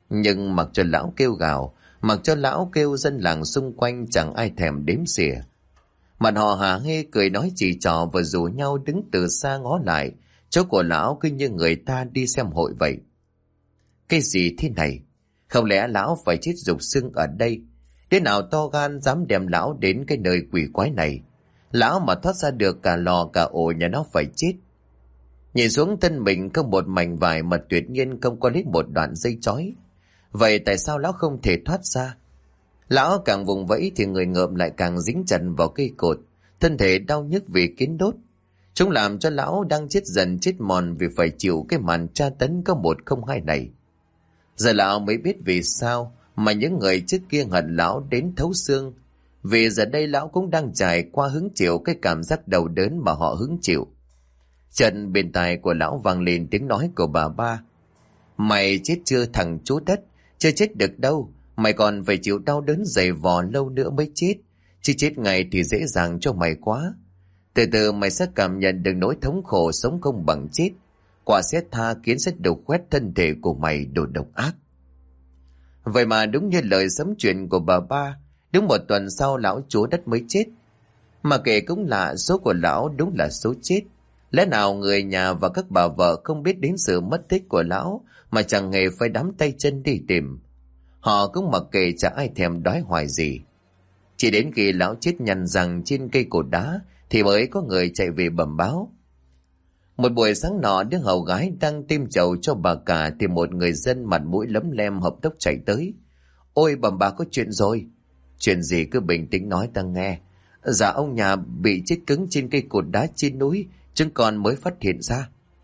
Nhưng mặc cho lão kêu gào, mặc cho lão kêu, dân làng xung quanh chẳng ai thèm đếm xỉa. Mặt họ hả hê cười nói chỉ trò và rủ nhau đứng từ xa ngó lại. Chỗ của lão cứ như người ta đi xem hội vậy. Cái gì thế này? Không lẽ lão phải chết rục xương ở đây? Đứa nào to gan dám đem lão đến cái nơi quỷ quái này? Lão mà thoát ra được cả lò cả ổ nhà nó phải chết. Nhìn xuống thân mình không một mảnh vải mà tuyệt nhiên không có lấy một đoạn dây chói. Vậy tại sao lão không thể thoát ra? Lão càng vùng vẫy thì người ngợm lại càng dính chặt vào cây cột, thân thể đau nhức vì kiến đốt. Chúng làm cho lão đang chết dần chết mòn vì phải chịu cái màn tra tấn có một không hai này. Giờ lão mới biết vì sao mà những người trước kia hận lão đến thấu xương. Vì giờ đây lão cũng đang trải qua hứng chịu cái cảm giác đau đớn mà họ hứng chịu. Trần bên tai của lão vang lên tiếng nói của bà ba. Mày chết chưa thằng chú đất, chưa chết được đâu. Mày còn phải chịu đau đớn dày vò lâu nữa mới chết. Chứ chết ngày thì dễ dàng cho mày quá. Từ từ mày sẽ cảm nhận được nỗi thống khổ sống không bằng chết. Quả sẽ tha kiến sẽ đục khoét thân thể của mày đồ độc ác. Vậy mà đúng như lời sấm chuyện của bà ba, đúng một tuần sau lão chúa đất mới chết. Mà kể cũng lạ, số của lão đúng là số chết. Lẽ nào người nhà và các bà vợ không biết đến sự mất tích của lão mà chẳng hề phải đắm tay chân đi tìm. Họ cũng mặc kệ chả ai thèm đói hoài gì. Chỉ đến khi lão chết nhăn răng trên cây cột đá thì mới có người chạy về bẩm báo. Một buổi sáng nọ, đứa hầu gái đang tiêm chầu cho bà cả thì một người dân mặt mũi lấm lem hợp tốc chạy tới. Ôi bẩm bà, có chuyện rồi. Chuyện gì cứ bình tĩnh nói ta nghe. Dạ ông nhà bị chết cứng trên cây cột đá trên núi, chúng con mới phát hiện ra.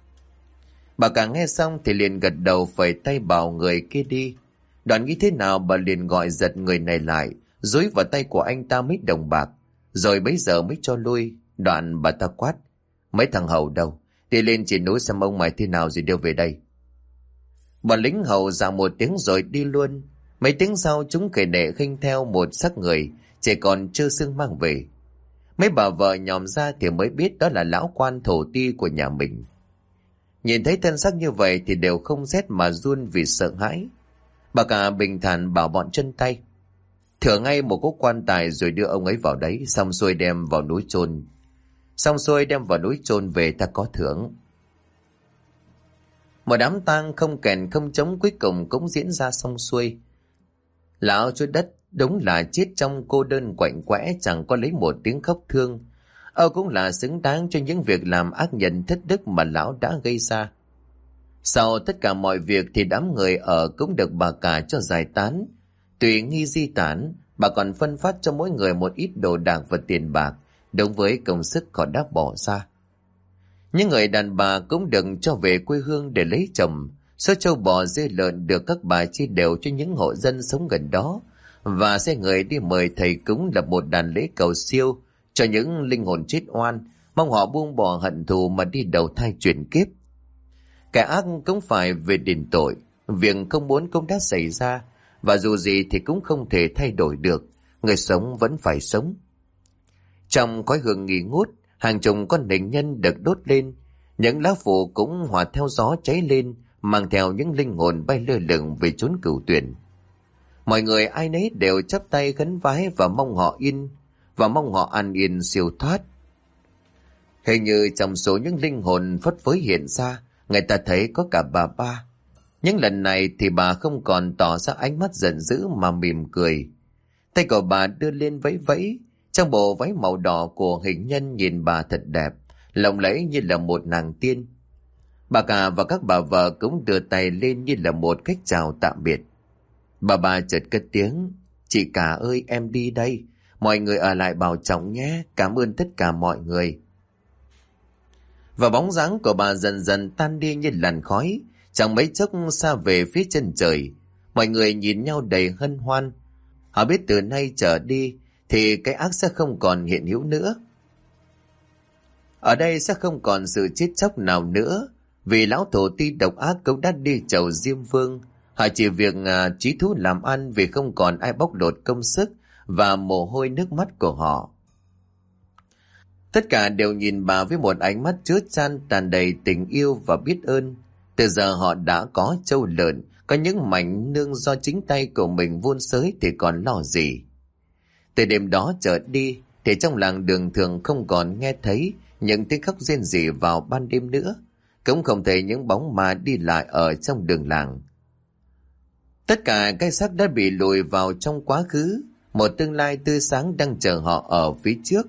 Bà cả nghe xong thì liền gật đầu phẩy tay bảo người kia đi. Đoạn nghĩ thế nào bà liền gọi giật người này lại, dúi vào tay của anh ta mấy đồng bạc, rồi bấy giờ mới cho lui. Đoạn bà ta quát, mấy thằng hầu đâu, đi lên trên núi xem ông mày thế nào rồi đưa về đây. Bọn lính hầu dạ một tiếng rồi đi luôn. Mấy tiếng sau chúng kể nệ khinh theo một xác người chỉ còn trơ xương mang về. Mấy bà vợ nhòm ra thì mới biết đó là lão quan thổ ti của nhà mình. Nhìn thấy thân xác như vậy thì đều không rét mà run vì sợ hãi. Bà cả bình thản bảo bọn chân tay, thửa ngay một cỗ quan tài rồi đưa ông ấy vào đấy, xong xuôi đem vào núi chôn. Xong xuôi đem vào núi chôn về ta có thưởng. Một đám tang không kèn không trống cuối cùng cũng diễn ra xong xuôi. Lão chúa đất đúng là chết trong cô đơn quạnh quẽ, chẳng có lấy một tiếng khóc thương. Cũng là xứng đáng cho những việc làm ác nhân thất đức mà lão đã gây ra. Sau tất cả mọi việc thì đám người ở cũng được bà cả cho giải tán. Tùy nghi di tản, bà còn phân phát cho mỗi người một ít đồ đạc và tiền bạc, đúng với công sức họ đã bỏ ra. Những người đàn bà cũng được cho về quê hương để lấy chồng. Số trâu bò dê lợn được các bà chia đều cho những hộ dân sống gần đó, và sẽ người đi mời thầy cúng lập một đàn lễ cầu siêu cho những linh hồn chết oan, mong họ buông bỏ hận thù mà đi đầu thai chuyển kiếp. Kẻ ác cũng phải về đền tội, việc không muốn cũng đã xảy ra, và dù gì thì cũng không thể thay đổi được, người sống vẫn phải sống. Trong khói hương nghi ngút, hàng chục con hình nhân được đốt lên, những lá phủ cũng hòa theo gió cháy lên, mang theo những linh hồn bay lơ lửng về chốn cửu tuyển. Mọi người ai nấy đều chắp tay khấn vái và mong họ an yên siêu thoát. Hình như trong số những linh hồn phất phới hiện ra, người ta thấy có cả bà ba. Nhưng lần này thì bà không còn tỏ ra ánh mắt giận dữ mà mỉm cười. Tay của bà đưa lên vẫy vẫy, trong bộ váy màu đỏ của hình nhân nhìn bà thật đẹp, lộng lẫy như là một nàng tiên. Bà cả và các bà vợ cũng đưa tay lên như là một cách chào tạm biệt. Bà chợt cất tiếng, chị cả ơi, em đi đây, mọi người ở lại bảo trọng nhé, cảm ơn tất cả mọi người. Và bóng dáng của bà dần dần tan đi như làn khói, chẳng mấy chốc xa về phía chân trời. Mọi người nhìn nhau đầy hân hoan. Họ biết từ nay trở đi thì cái ác sẽ không còn hiện hữu nữa. Ở đây sẽ không còn sự chết chóc nào nữa, vì lão thổ ti độc ác cũng đã đi chầu Diêm Vương. Họ chỉ việc chí thú làm ăn vì không còn ai bóc lột công sức và mồ hôi nước mắt của họ. Tất cả đều nhìn bà với một ánh mắt chứa chan tràn đầy tình yêu và biết ơn. Từ giờ họ đã có trâu lợn, có những mảnh nương do chính tay của mình vun sới thì còn lo gì. Từ đêm đó trở đi thì trong làng Đường Thường không còn nghe thấy những tiếng khóc rên rỉ vào ban đêm nữa, cũng không thấy những bóng ma đi lại ở trong đường làng. Tất cả cái xác đã bị lùi vào trong quá khứ, một tương lai tươi sáng đang chờ họ ở phía trước.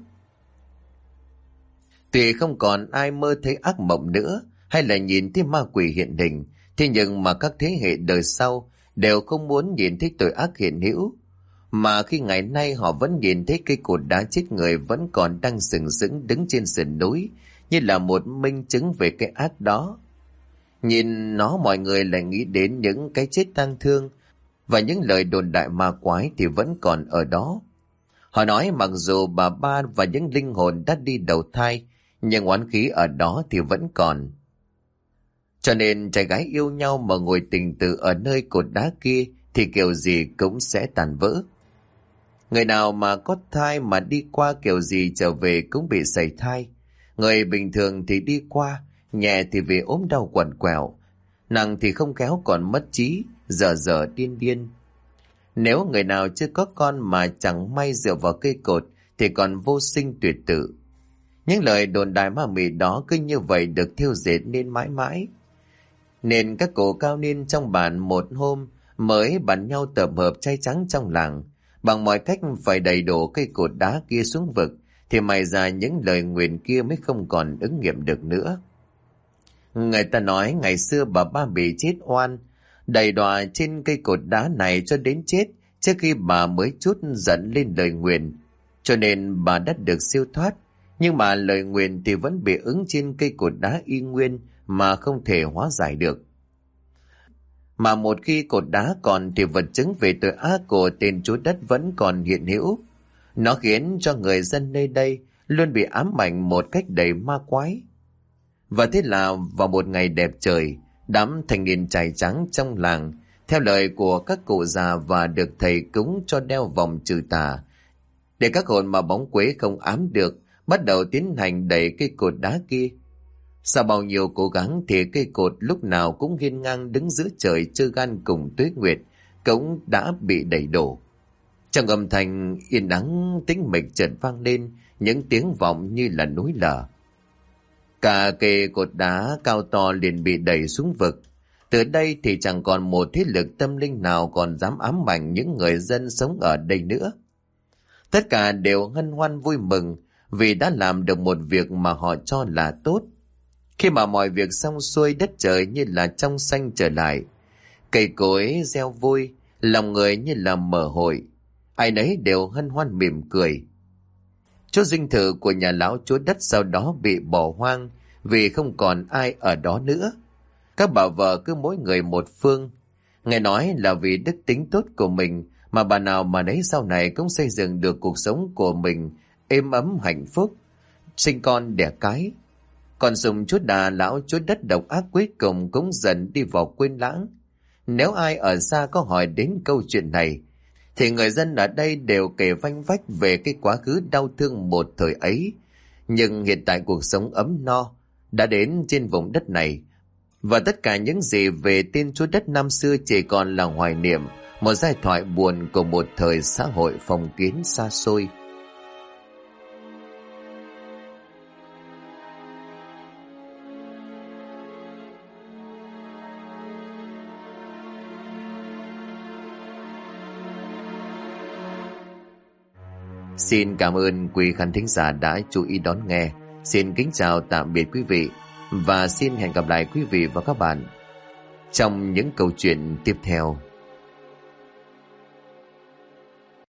Tuy không còn ai mơ thấy ác mộng nữa hay là nhìn thấy ma quỷ hiện hình, thế nhưng mà các thế hệ đời sau đều không muốn nhìn thấy tội ác hiện hữu, mà khi ngày nay họ vẫn nhìn thấy cây cột đá chết người vẫn còn đang sừng sững đứng trên sườn núi, như là một minh chứng về cái ác đó. Nhìn nó mọi người lại nghĩ đến những cái chết tang thương và những lời đồn đại ma quái thì vẫn còn ở đó. Họ nói mặc dù bà ba và những linh hồn đã đi đầu thai, nhưng oán khí ở đó thì vẫn còn. Cho nên trai gái yêu nhau mà ngồi tình tự ở nơi cột đá kia thì kiểu gì cũng sẽ tàn vỡ. Người nào mà có thai mà đi qua kiểu gì trở về cũng bị sảy thai. Người bình thường thì đi qua, nhẹ thì vì ốm đau quằn quẹo, nặng thì không khéo còn mất trí, dở điên điên. Nếu người nào chưa có con mà chẳng may dựa vào cây cột thì còn vô sinh tuyệt tử. Những lời đồn đại ma mị đó cứ như vậy được thêu dệt nên mãi mãi. Nên các cụ cao niên trong bản một hôm mới bàn nhau tập hợp trai trắng trong làng, bằng mọi cách phải đẩy đổ cây cột đá kia xuống vực, thì may ra những lời nguyền kia mới không còn ứng nghiệm được nữa. Người ta nói ngày xưa bà ba bị chết oan, đầy đọa trên cây cột đá này cho đến chết, trước khi bà mới chút giận lên lời nguyền, cho nên bà đã được siêu thoát. Nhưng mà lời nguyền thì vẫn bị ứng trên cây cột đá y nguyên mà không thể hóa giải được. Mà một khi cột đá còn thì vật chứng về tội ác của tên chúa đất vẫn còn hiện hữu. Nó khiến cho người dân nơi đây luôn bị ám ảnh một cách đầy ma quái. Và thế là vào một ngày đẹp trời, đám thanh niên trai trắng trong làng theo lời của các cụ già và được thầy cúng cho đeo vòng trừ tà, để các hồn mà bóng quế không ám được, bắt đầu tiến hành đẩy cây cột đá kia. Sau bao nhiêu cố gắng thì cây cột lúc nào cũng hiên ngang đứng giữa trời trơ gan cùng tuế nguyệt cũng đã bị đẩy đổ. Trong âm thanh yên ắng tĩnh mịch chợt vang lên những tiếng vọng như là núi lở. Cả cây cột đá cao to liền bị đẩy xuống vực. Từ đây thì chẳng còn một thế lực tâm linh nào còn dám ám ảnh những người dân sống ở đây nữa. Tất cả đều hân hoan vui mừng vì đã làm được một việc mà họ cho là tốt. Khi mà mọi việc xong xuôi, đất trời như là trong xanh trở lại, cây cối reo vui, lòng người như là mở hội, ai nấy đều hân hoan mỉm cười. Chỗ dinh thự của nhà lão chúa đất sau đó bị bỏ hoang vì không còn ai ở đó nữa. Các bà vợ cứ mỗi người một phương. Nghe nói là vì đức tính tốt của mình mà bà nào mà nấy sau này cũng xây dựng được cuộc sống của mình êm ấm hạnh phúc, sinh con đẻ cái. Còn Sùng chúa Đà lão chúa đất độc ác cuối cùng cũng dần đi vào quên lãng. Nếu ai ở xa có hỏi đến câu chuyện này thì người dân ở đây đều kể vanh vách về cái quá khứ đau thương một thời ấy. Nhưng hiện tại cuộc sống ấm no đã đến trên vùng đất này, và tất cả những gì về tên chúa đất năm xưa chỉ còn là hoài niệm, một giai thoại buồn của một thời xã hội phong kiến xa xôi. Xin cảm ơn quý khán thính giả đã chú ý đón nghe. Xin kính chào tạm biệt quý vị và xin hẹn gặp lại quý vị và các bạn trong những câu chuyện tiếp theo.